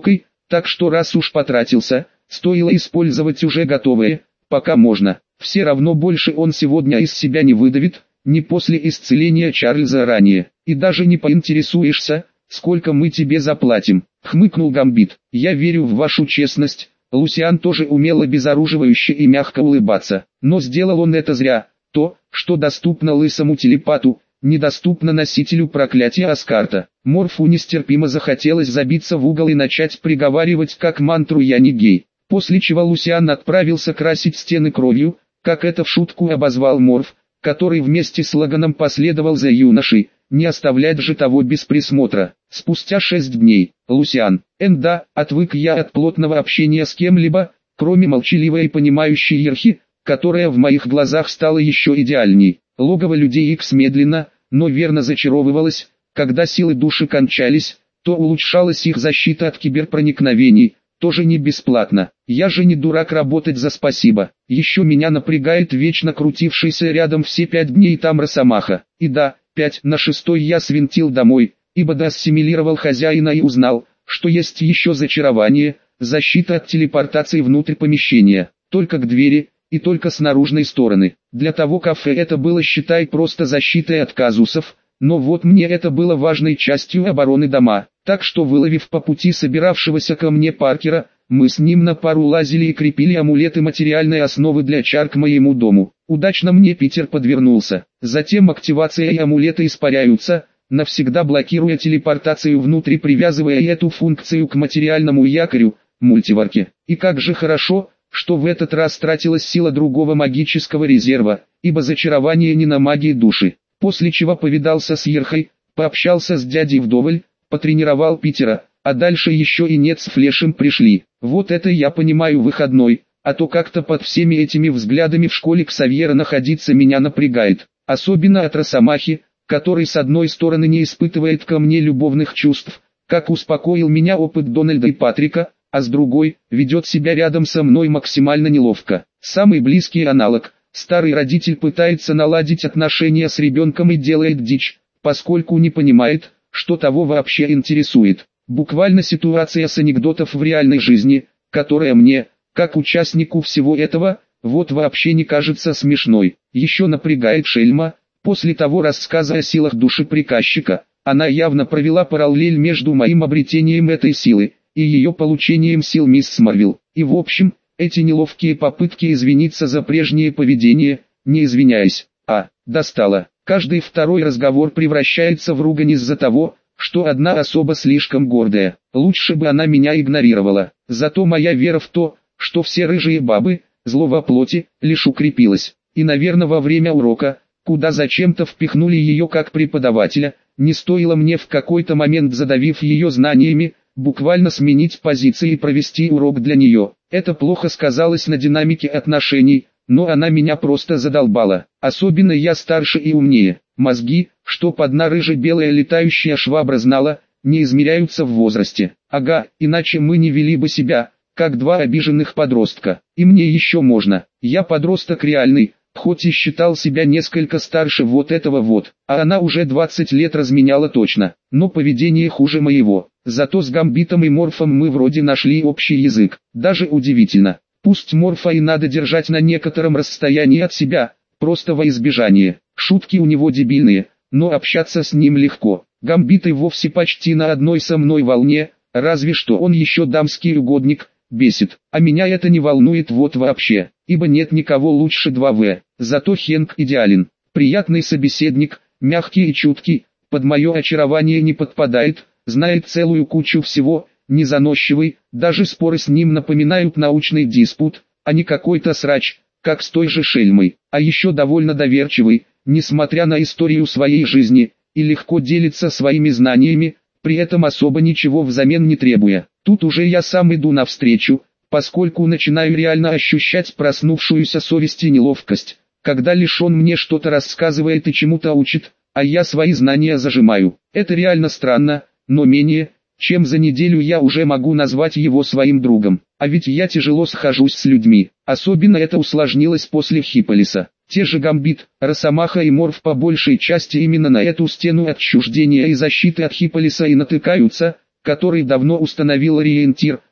Так что раз уж потратился, стоило использовать уже готовые, пока можно. Все равно больше он сегодня из себя не выдавит, не после исцеления Чарльза ранее. И даже не поинтересуешься, сколько мы тебе заплатим. Хмыкнул Гамбит. Я верю в вашу честность. Лусиан тоже умел обезоруживающе и мягко улыбаться. Но сделал он это зря. То, что доступно лысому телепату, недоступно носителю проклятия Аскарта. Морфу нестерпимо захотелось забиться в угол и начать приговаривать как мантру «Я не гей». После чего Лусиан отправился красить стены кровью, как это в шутку обозвал Морф, который вместе с Лаганом последовал за юношей, не оставлять же того без присмотра. Спустя шесть дней, Лусиан, Энда, отвык я от плотного общения с кем-либо, кроме молчаливой и понимающей Ерхи, которая в моих глазах стала еще идеальней. Логово людей Икс медленно, но верно зачаровывалось, когда силы души кончались, то улучшалась их защита от киберпроникновений, тоже не бесплатно. Я же не дурак работать за спасибо. Еще меня напрягает вечно крутившийся рядом все пять дней там Росомаха. И да, пять на шестой я свинтил домой, ибо доассимилировал хозяина и узнал, что есть еще зачарование, защита от телепортации внутрь помещения, только к двери, и только с наружной стороны. Для того кафе это было, считай, просто защитой от казусов, но вот мне это было важной частью обороны дома. Так что, выловив по пути собиравшегося ко мне Паркера, мы с ним на пару лазили и крепили амулеты материальной основы для чар к моему дому. Удачно мне Питер подвернулся. Затем активация и амулеты испаряются, навсегда блокируя телепортацию внутрь, привязывая эту функцию к материальному якорю, мультиварке. И как же хорошо, что в этот раз тратилась сила другого магического резерва, ибо зачарование не на магии души. После чего повидался с Ерхой, пообщался с дядей вдоволь, потренировал Питера, а дальше еще и нет с Флешем пришли. Вот это я понимаю выходной, а то как-то под всеми этими взглядами в школе Ксавьера находиться меня напрягает. Особенно от Росомахи, который с одной стороны не испытывает ко мне любовных чувств, как успокоил меня опыт Дональда и Патрика, а с другой, ведет себя рядом со мной максимально неловко. Самый близкий аналог, старый родитель пытается наладить отношения с ребенком и делает дичь, поскольку не понимает, что того вообще интересует. Буквально ситуация с анекдотов в реальной жизни, которая мне, как участнику всего этого, вот вообще не кажется смешной. Еще напрягает Шельма, после того рассказа о силах души приказчика, она явно провела параллель между моим обретением этой силы и ее получением сил мисс Марвел. И в общем, эти неловкие попытки извиниться за прежнее поведение, не извиняясь, а, достало. Каждый второй разговор превращается в ругань из-за того, что одна особа слишком гордая. Лучше бы она меня игнорировала. Зато моя вера в то, что все рыжие бабы, зло во плоти, лишь укрепилась. И, наверное, во время урока, куда зачем-то впихнули ее как преподавателя, не стоило мне в какой-то момент, задавив ее знаниями, буквально сменить позиции и провести урок для нее. Это плохо сказалось на динамике отношений, но она меня просто задолбала. Особенно я старше и умнее. Мозги, что одна рыже-белая летающая швабра знала, не измеряются в возрасте. Ага, иначе мы не вели бы себя, как два обиженных подростка. И мне еще можно. Я подросток реальный, хоть и считал себя несколько старше вот этого вот, а она уже двадцать лет разменяла точно. Но поведение хуже моего. Зато с Гамбитом и Морфом мы вроде нашли общий язык. Даже удивительно. Пусть Морфа и надо держать на некотором расстоянии от себя, просто во избежание. Шутки у него дебильные, но общаться с ним легко. Гамбит и вовсе почти на одной со мной волне, разве что он еще дамский угодник, бесит. А меня это не волнует вот вообще, ибо нет никого лучше два вэ. Зато Хенк идеален. Приятный собеседник, мягкий и чуткий, под мое очарование не подпадает, знает целую кучу всего, не заносчивый, даже споры с ним напоминают научный диспут, а не какой-то срач, как с той же Шельмой. А еще довольно доверчивый, несмотря на историю своей жизни, и легко делится своими знаниями, при этом особо ничего взамен не требуя. Тут уже я сам иду навстречу, поскольку начинаю реально ощущать проснувшуюся совесть и неловкость, когда лишь он мне что-то рассказывает и чему-то учит, а я свои знания зажимаю. Это реально странно, но менее, чем за неделю я уже могу назвать его своим другом. А ведь я тяжело схожусь с людьми. Особенно это усложнилось после Хиполиса. Те же Гамбит, Росомаха и Морф по большей части именно на эту стену отчуждения и защиты от Хиполиса и натыкаются, который давно установил ориентир,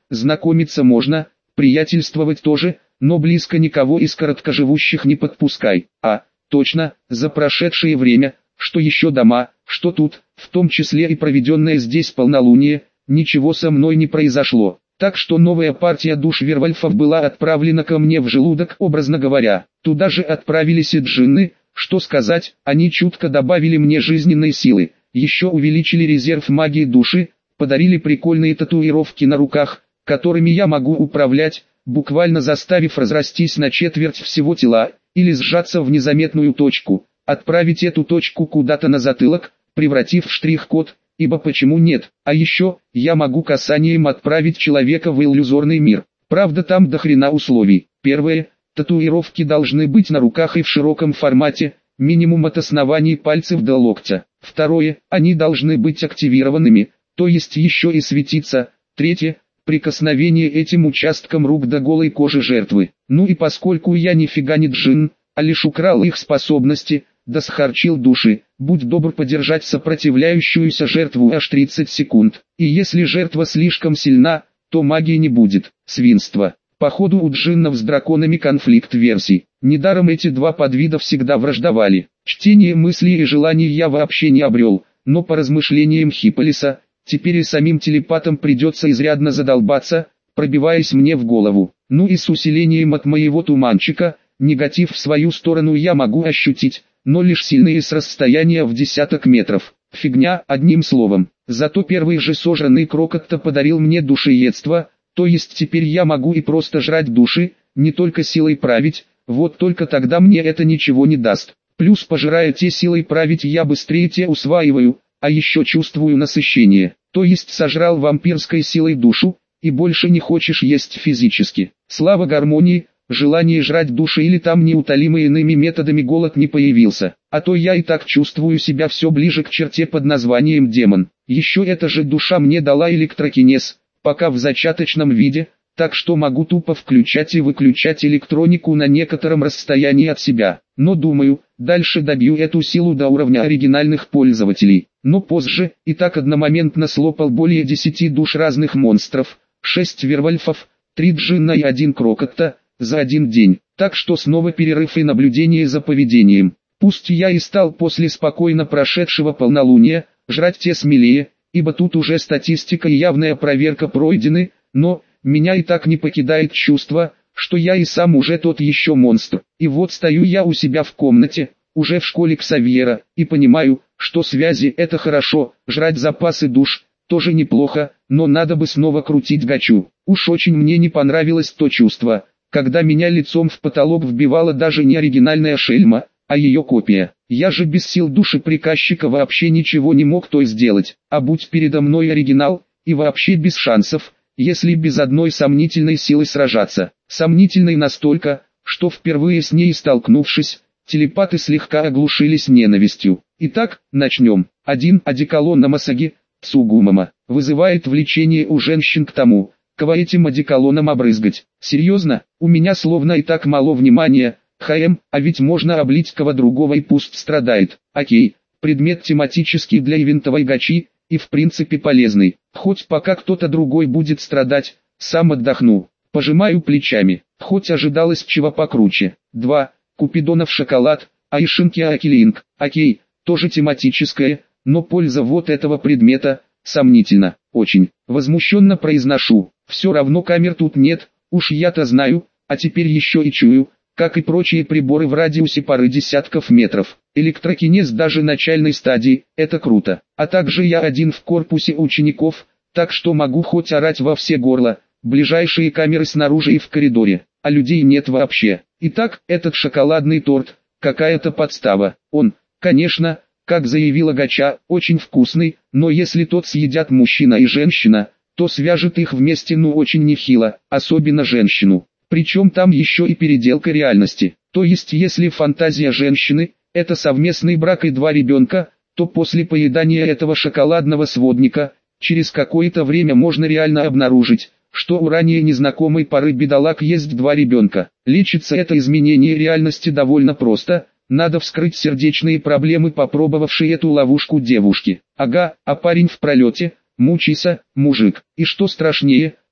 знакомиться можно, приятельствовать тоже, но близко никого из короткоживущих не подпускай. А, точно, за прошедшее время, что еще дома, что тут, в том числе и проведенное здесь полнолуние, ничего со мной не произошло. Так что новая партия душ Вервольфов была отправлена ко мне в желудок, образно говоря. Туда же отправились и джинны, что сказать, они чутко добавили мне жизненной силы, еще увеличили резерв магии души, подарили прикольные татуировки на руках, которыми я могу управлять, буквально заставив разрастись на четверть всего тела, или сжаться в незаметную точку, отправить эту точку куда-то на затылок, превратив в штрих-код, ибо почему нет, а еще, я могу касанием отправить человека в иллюзорный мир. Правда, там до хрена условий. Первое, татуировки должны быть на руках и в широком формате, минимум от оснований пальцев до локтя. Второе, они должны быть активированными, то есть еще и светиться. Третье, прикосновение этим участком рук до голой кожи жертвы. Ну и поскольку я нифига не джин, а лишь украл их способности, да схарчил души, будь добр подержать сопротивляющуюся жертву аж тридцать секунд. И если жертва слишком сильна, то магии не будет. Свинство. Походу у джиннов с драконами конфликт версий. Недаром эти два подвида всегда враждовали. Чтение мыслей и желаний я вообще не обрел, но по размышлениям Хипполиса, теперь и самим телепатам придется изрядно задолбаться, пробиваясь мне в голову. Ну и с усилением от моего туманчика, негатив в свою сторону я могу ощутить, но лишь сильные с расстояния в десяток метров. Фигня, одним словом. Зато первый же сожранный крокот-то подарил мне душеедство, то есть теперь я могу и просто жрать души, не только силой править, вот только тогда мне это ничего не даст. Плюс пожирая те силой править я быстрее те усваиваю, а еще чувствую насыщение. То есть сожрал вампирской силой душу, и больше не хочешь есть физически. Слава гармонии, желание жрать души или там неутолимый иными методами голод не появился. А то я и так чувствую себя все ближе к черте под названием демон. Еще эта же душа мне дала электрокинез, пока в зачаточном виде, так что могу тупо включать и выключать электронику на некотором расстоянии от себя. Но думаю, дальше добью эту силу до уровня оригинальных пользователей. Но позже, и так одномоментно слопал более десяти душ разных монстров, шесть вервольфов, три джинна и один крокотта, за один день. Так что снова перерыв и наблюдение за поведением. Пусть я и стал после спокойно прошедшего полнолуния, жрать те смелее, ибо тут уже статистика и явная проверка пройдены, но, меня и так не покидает чувство, что я и сам уже тот еще монстр. И вот стою я у себя в комнате, уже в школе Ксавьера, и понимаю, что связи это хорошо, жрать запасы душ, тоже неплохо, но надо бы снова крутить гачу. Уж очень мне не понравилось то чувство, когда меня лицом в потолок вбивала даже не оригинальная шельма, а ее копия. Я же без сил души приказчика вообще ничего не мог той сделать, а будь передо мной оригинал, и вообще без шансов, если без одной сомнительной силы сражаться. Сомнительной настолько, что впервые с ней столкнувшись, телепаты слегка оглушились ненавистью. Итак, начнем. Один одеколон на Масаги, Цугумама, вызывает влечение у женщин к тому, кого этим одеколоном обрызгать. Серьезно, у меня словно и так мало внимания. ХМ, а ведь можно облить кого другого и пусть страдает. Окей, предмет тематический для ивентовой гачи, и в принципе полезный. Хоть пока кто-то другой будет страдать, сам отдохну. Пожимаю плечами, хоть ожидалось чего покруче. два. Купидонов шоколад, Айшинки Акилинг. Окей, тоже тематическое, но польза вот этого предмета, сомнительно, очень. Возмущенно произношу, все равно камер тут нет, уж я-то знаю, а теперь еще и чую, как и прочие приборы в радиусе пары десятков метров. Электрокинез даже начальной стадии, это круто. А также я один в корпусе учеников, так что могу хоть орать во все горло, ближайшие камеры снаружи и в коридоре, а людей нет вообще. Итак, этот шоколадный торт, какая-то подстава. Он, конечно, как заявила Гача, очень вкусный, но если тот съедят мужчина и женщина, то свяжет их вместе ну очень нехило, особенно женщину. Причем там еще и переделка реальности. То есть если фантазия женщины – это совместный брак и два ребенка, то после поедания этого шоколадного сводника, через какое-то время можно реально обнаружить, что у ранее незнакомой пары бедолаг есть два ребенка. Лечится это изменение реальности довольно просто, надо вскрыть сердечные проблемы попробовавшей эту ловушку девушки. Ага, а парень в пролете, мучайся, мужик. И что страшнее,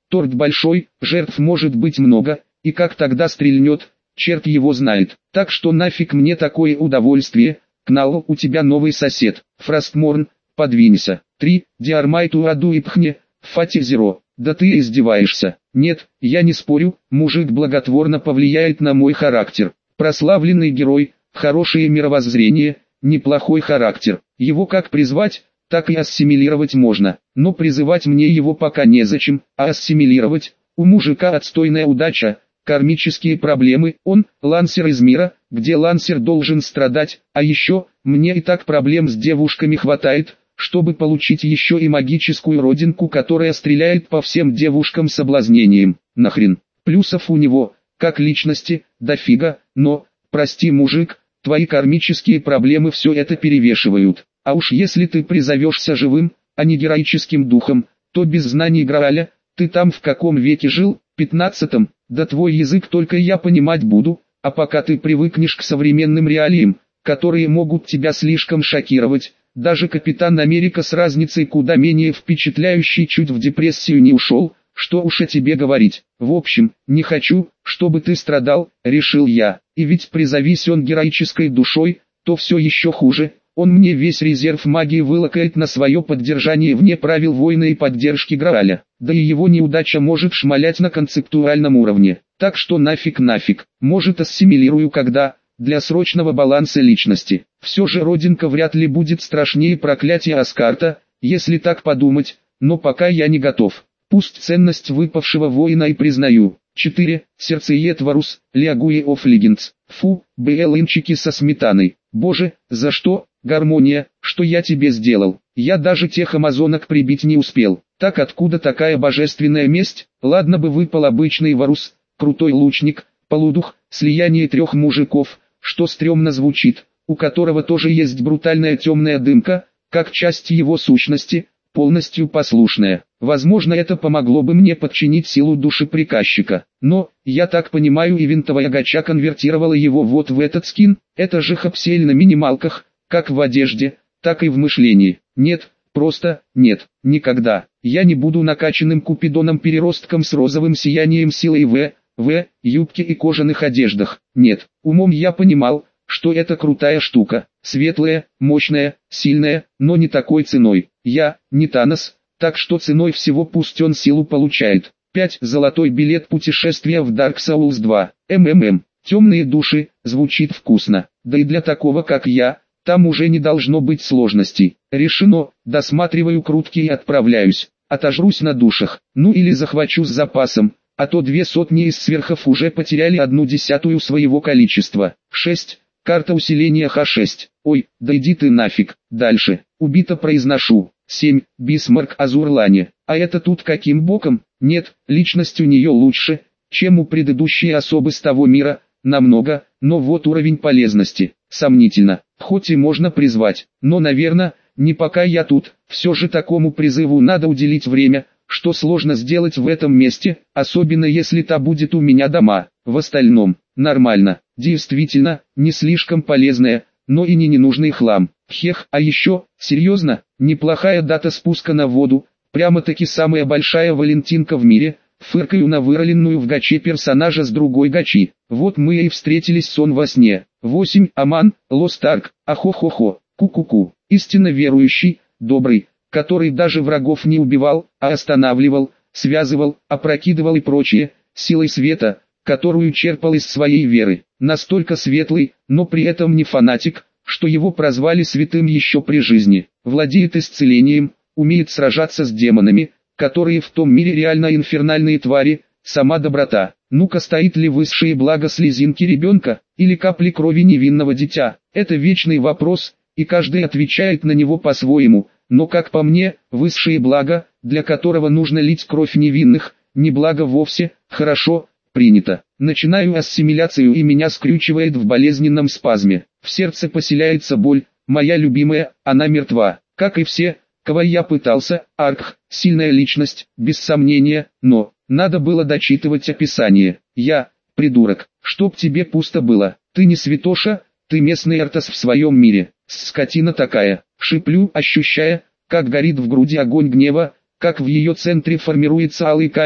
торт большой, жертв может быть много, и как тогда стрельнет, черт его знает. Так что нафиг мне такое удовольствие, Кнал, у тебя новый сосед, Фростморн, подвинься. три. Диармайту аду и пхне, Фати Зеро. Да ты издеваешься. Нет, я не спорю, мужик благотворно повлияет на мой характер. Прославленный герой, хорошее мировоззрение, неплохой характер. Его как призвать, так и ассимилировать можно. Но призывать мне его пока незачем, а ассимилировать, у мужика отстойная удача, кармические проблемы, он, лансер из мира, где лансер должен страдать, а еще, мне и так проблем с девушками хватает, чтобы получить еще и магическую родинку, которая стреляет по всем девушкам соблазнением. Нахрен, плюсов у него, как личности, дофига, но, прости мужик, твои кармические проблемы все это перевешивают. А уж если ты призовешься живым, а не героическим духом, то без знаний Грааля, ты там в каком веке жил, пятнадцатом, да твой язык только я понимать буду, а пока ты привыкнешь к современным реалиям, которые могут тебя слишком шокировать, даже Капитан Америка с разницей куда менее впечатляющий чуть в депрессию не ушел, что уж о тебе говорить. В общем, не хочу, чтобы ты страдал, решил я, и ведь призовись он героической душой, то все еще хуже. Он мне весь резерв магии вылакает на свое поддержание вне правил войны и поддержки Грааля. Да и его неудача может шмалять на концептуальном уровне. Так что нафиг нафиг. Может ассимилирую когда, для срочного баланса личности. Все же родинка вряд ли будет страшнее проклятия Аскарта, если так подумать, но пока я не готов. Пусть ценность выпавшего воина и признаю. четыре. Сердцеед Варус, League of Legends. Фу, блинчики со сметаной. Боже, за что? Гармония, что я тебе сделал? Я даже тех амазонок прибить не успел. Так откуда такая божественная месть? Ладно бы выпал обычный Варус, крутой лучник, полудух, слияние трех мужиков, что стрёмно звучит, у которого тоже есть брутальная темная дымка, как часть его сущности, полностью послушная. Возможно, это помогло бы мне подчинить силу души приказчика. Но, я так понимаю, ивентовая гача конвертировала его вот в этот скин. Это же хапсель на минималках, как в одежде, так и в мышлении. Нет, просто, нет, никогда. Я не буду накачанным купидоном-переростком с розовым сиянием силой в, в, юбке и кожаных одеждах. Нет, умом я понимал, что это крутая штука, светлая, мощная, сильная, но не такой ценой. Я, не Танос, так что ценой всего пусть он силу получает. пять. Золотой билет путешествия в Dark Souls два. МММ. Темные души, звучит вкусно. Да и для такого как я, там уже не должно быть сложностей. Решено, досматриваю крутки и отправляюсь. Отожрусь на душах, ну или захвачу с запасом, а то две сотни из сверхов уже потеряли одну десятую своего количества. шесть. Карта усиления ха шесть. Ой, да иди ты нафиг. Дальше. Убито произношу. семь. Бисмарк Азурлане. А это тут каким боком? Нет, личность у нее лучше, чем у предыдущей особы с того мира, намного, но вот уровень полезности, сомнительно. Хоть и можно призвать, но наверное, не пока я тут. Все же такому призыву надо уделить время, что сложно сделать в этом месте, особенно если та будет у меня дома. В остальном, нормально. Действительно, не слишком полезная, но и не ненужный хлам. Хех, а еще, серьезно, неплохая дата спуска на воду, прямо-таки самая большая валентинка в мире. Фыркаю на выроленную в гаче персонажа с другой гачи. Вот мы и встретились сон во сне. восемь. Аман, Лостарк, ахо-хо-хо, ку-ку-ку. Истинно верующий, добрый, который даже врагов не убивал, а останавливал, связывал, опрокидывал и прочее, силой света, которую черпал из своей веры. Настолько светлый, но при этом не фанатик, что его прозвали святым еще при жизни. Владеет исцелением, умеет сражаться с демонами, которые в том мире реально инфернальные твари, сама доброта. Ну-ка, стоит ли высшее благо слезинки ребенка, или капли крови невинного дитя? Это вечный вопрос, и каждый отвечает на него по-своему, но как по мне, высшее благо, для которого нужно лить кровь невинных, не благо вовсе, хорошо, принято. Начинаю ассимиляцию и меня скрючивает в болезненном спазме. В сердце поселяется боль, моя любимая, она мертва, как и все, кого я пытался. Аркх, сильная личность, без сомнения, но, надо было дочитывать описание. Я, придурок, чтоб тебе пусто было, ты не святоша, ты местный Артас в своем мире, скотина такая. Шиплю, ощущая, как горит в груди огонь гнева, как в ее центре формируется алый камень,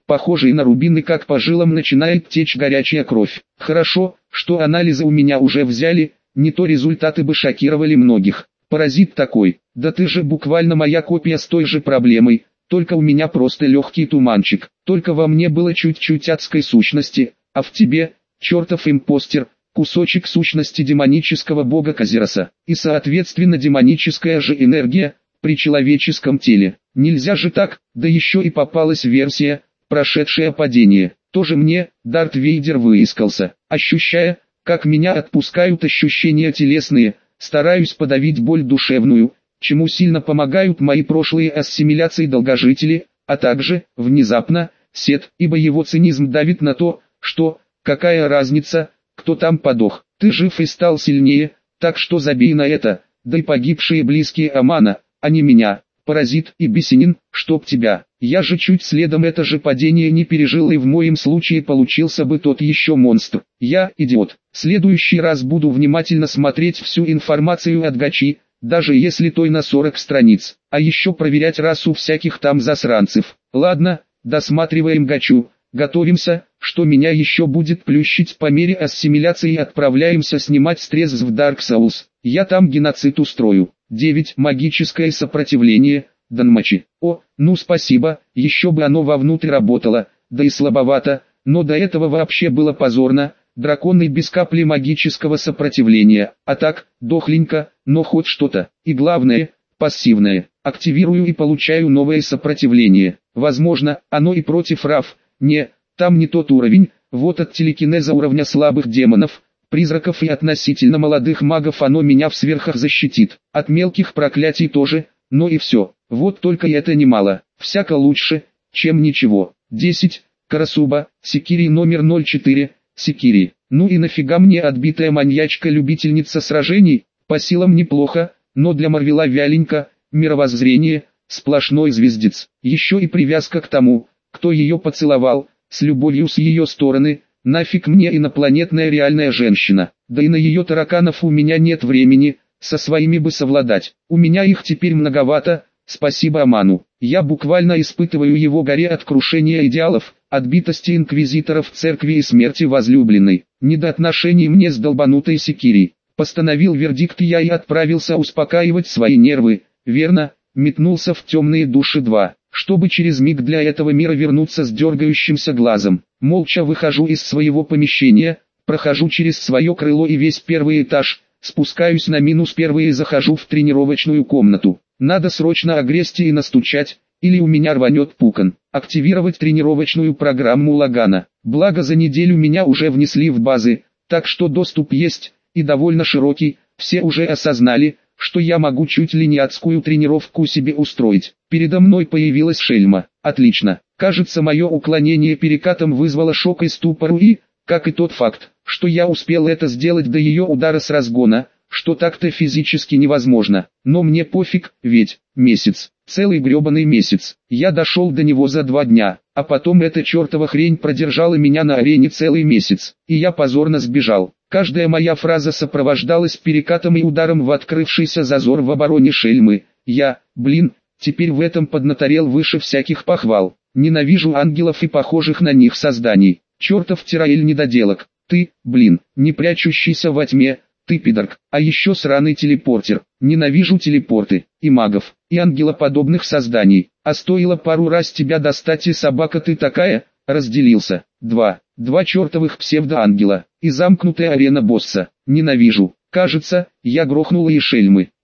похожие на рубины, как по жилам начинает течь горячая кровь. Хорошо, что анализы у меня уже взяли, не то результаты бы шокировали многих. Паразит такой, да ты же буквально моя копия с той же проблемой, только у меня просто легкий туманчик, только во мне было чуть-чуть адской сущности, а в тебе, чертов импостер, кусочек сущности демонического бога Казироса, и соответственно демоническая же энергия, при человеческом теле. Нельзя же так, да еще и попалась версия, прошедшее падение. Тоже мне, Дарт Вейдер выискался, ощущая, как меня отпускают ощущения телесные, стараюсь подавить боль душевную, чему сильно помогают мои прошлые ассимиляции долгожители, а также, внезапно, Сет, ибо его цинизм давит на то, что, какая разница, кто там подох, ты жив и стал сильнее, так что забей на это, да и погибшие близкие Амана, а не меня, паразит и бесенин, чтоб тебя. Я же чуть следом это же падение не пережил, и в моем случае получился бы тот еще монстр. Я идиот. Следующий раз буду внимательно смотреть всю информацию от Гачи, даже если той на сорок страниц, а еще проверять расу всяких там засранцев. Ладно, досматриваем Гачу, готовимся, что меня еще будет плющить по мере ассимиляции, и отправляемся снимать стресс в Dark Souls. Я там геноцид устрою. девять. Магическое сопротивление. Данмачи. О, ну спасибо, еще бы оно вовнутрь работало, да и слабовато, но до этого вообще было позорно, драконы без капли магического сопротивления, а так, дохленько, но хоть что-то, и главное, пассивное, активирую и получаю новое сопротивление, возможно, оно и против раф, не, там не тот уровень, вот от телекинеза уровня слабых демонов, призраков и относительно молодых магов оно меня в сверхах защитит, от мелких проклятий тоже, но и все. Вот только это немало, всяко лучше, чем ничего. десять. Карасуба, Секири номер ноль четыре, Секири. Ну и нафига мне отбитая маньячка-любительница сражений, по силам неплохо, но для Марвела вяленько, мировоззрение, сплошной звездец. Еще и привязка к тому, кто ее поцеловал, с любовью с ее стороны, нафиг мне инопланетная реальная женщина, да и на ее тараканов у меня нет времени, со своими бы совладать, у меня их теперь многовато. Спасибо Аману. Я буквально испытываю его горе от крушения идеалов, отбитости инквизиторов церкви и смерти возлюбленной. Не до отношений мне с долбанутой Секири. Постановил вердикт я и отправился успокаивать свои нервы. Верно, метнулся в темные души два, чтобы через миг для этого мира вернуться с дергающимся глазом. Молча выхожу из своего помещения, прохожу через свое крыло и весь первый этаж, спускаюсь на минус первый и захожу в тренировочную комнату. Надо срочно огрести и настучать, или у меня рванет пукан. Активировать тренировочную программу Лагана. Благо за неделю меня уже внесли в базы, так что доступ есть, и довольно широкий. Все уже осознали, что я могу чуть ли не адскую тренировку себе устроить. Передо мной появилась шельма. Отлично. Кажется, мое уклонение перекатом вызвало шок и ступор и, как и тот факт, что я успел это сделать до ее удара с разгона, что так-то физически невозможно, но мне пофиг, ведь, месяц, целый гребаный месяц, я дошел до него за два дня, а потом эта чертова хрень продержала меня на арене целый месяц, и я позорно сбежал. Каждая моя фраза сопровождалась перекатом и ударом в открывшийся зазор в обороне шельмы. Я, блин, теперь в этом поднаторел выше всяких похвал. Ненавижу ангелов и похожих на них созданий. Чертов Тираэль недоделок. Ты, блин, не прячущийся во тьме. Ты пидорк, а еще сраный телепортер. Ненавижу телепорты, и магов, и ангелоподобных созданий. А стоило пару раз тебя достать, и собака ты такая, разделился. Два. Два чертовых псевдоангела, и замкнутая арена босса. Ненавижу. Кажется, я грохнула и шельмы.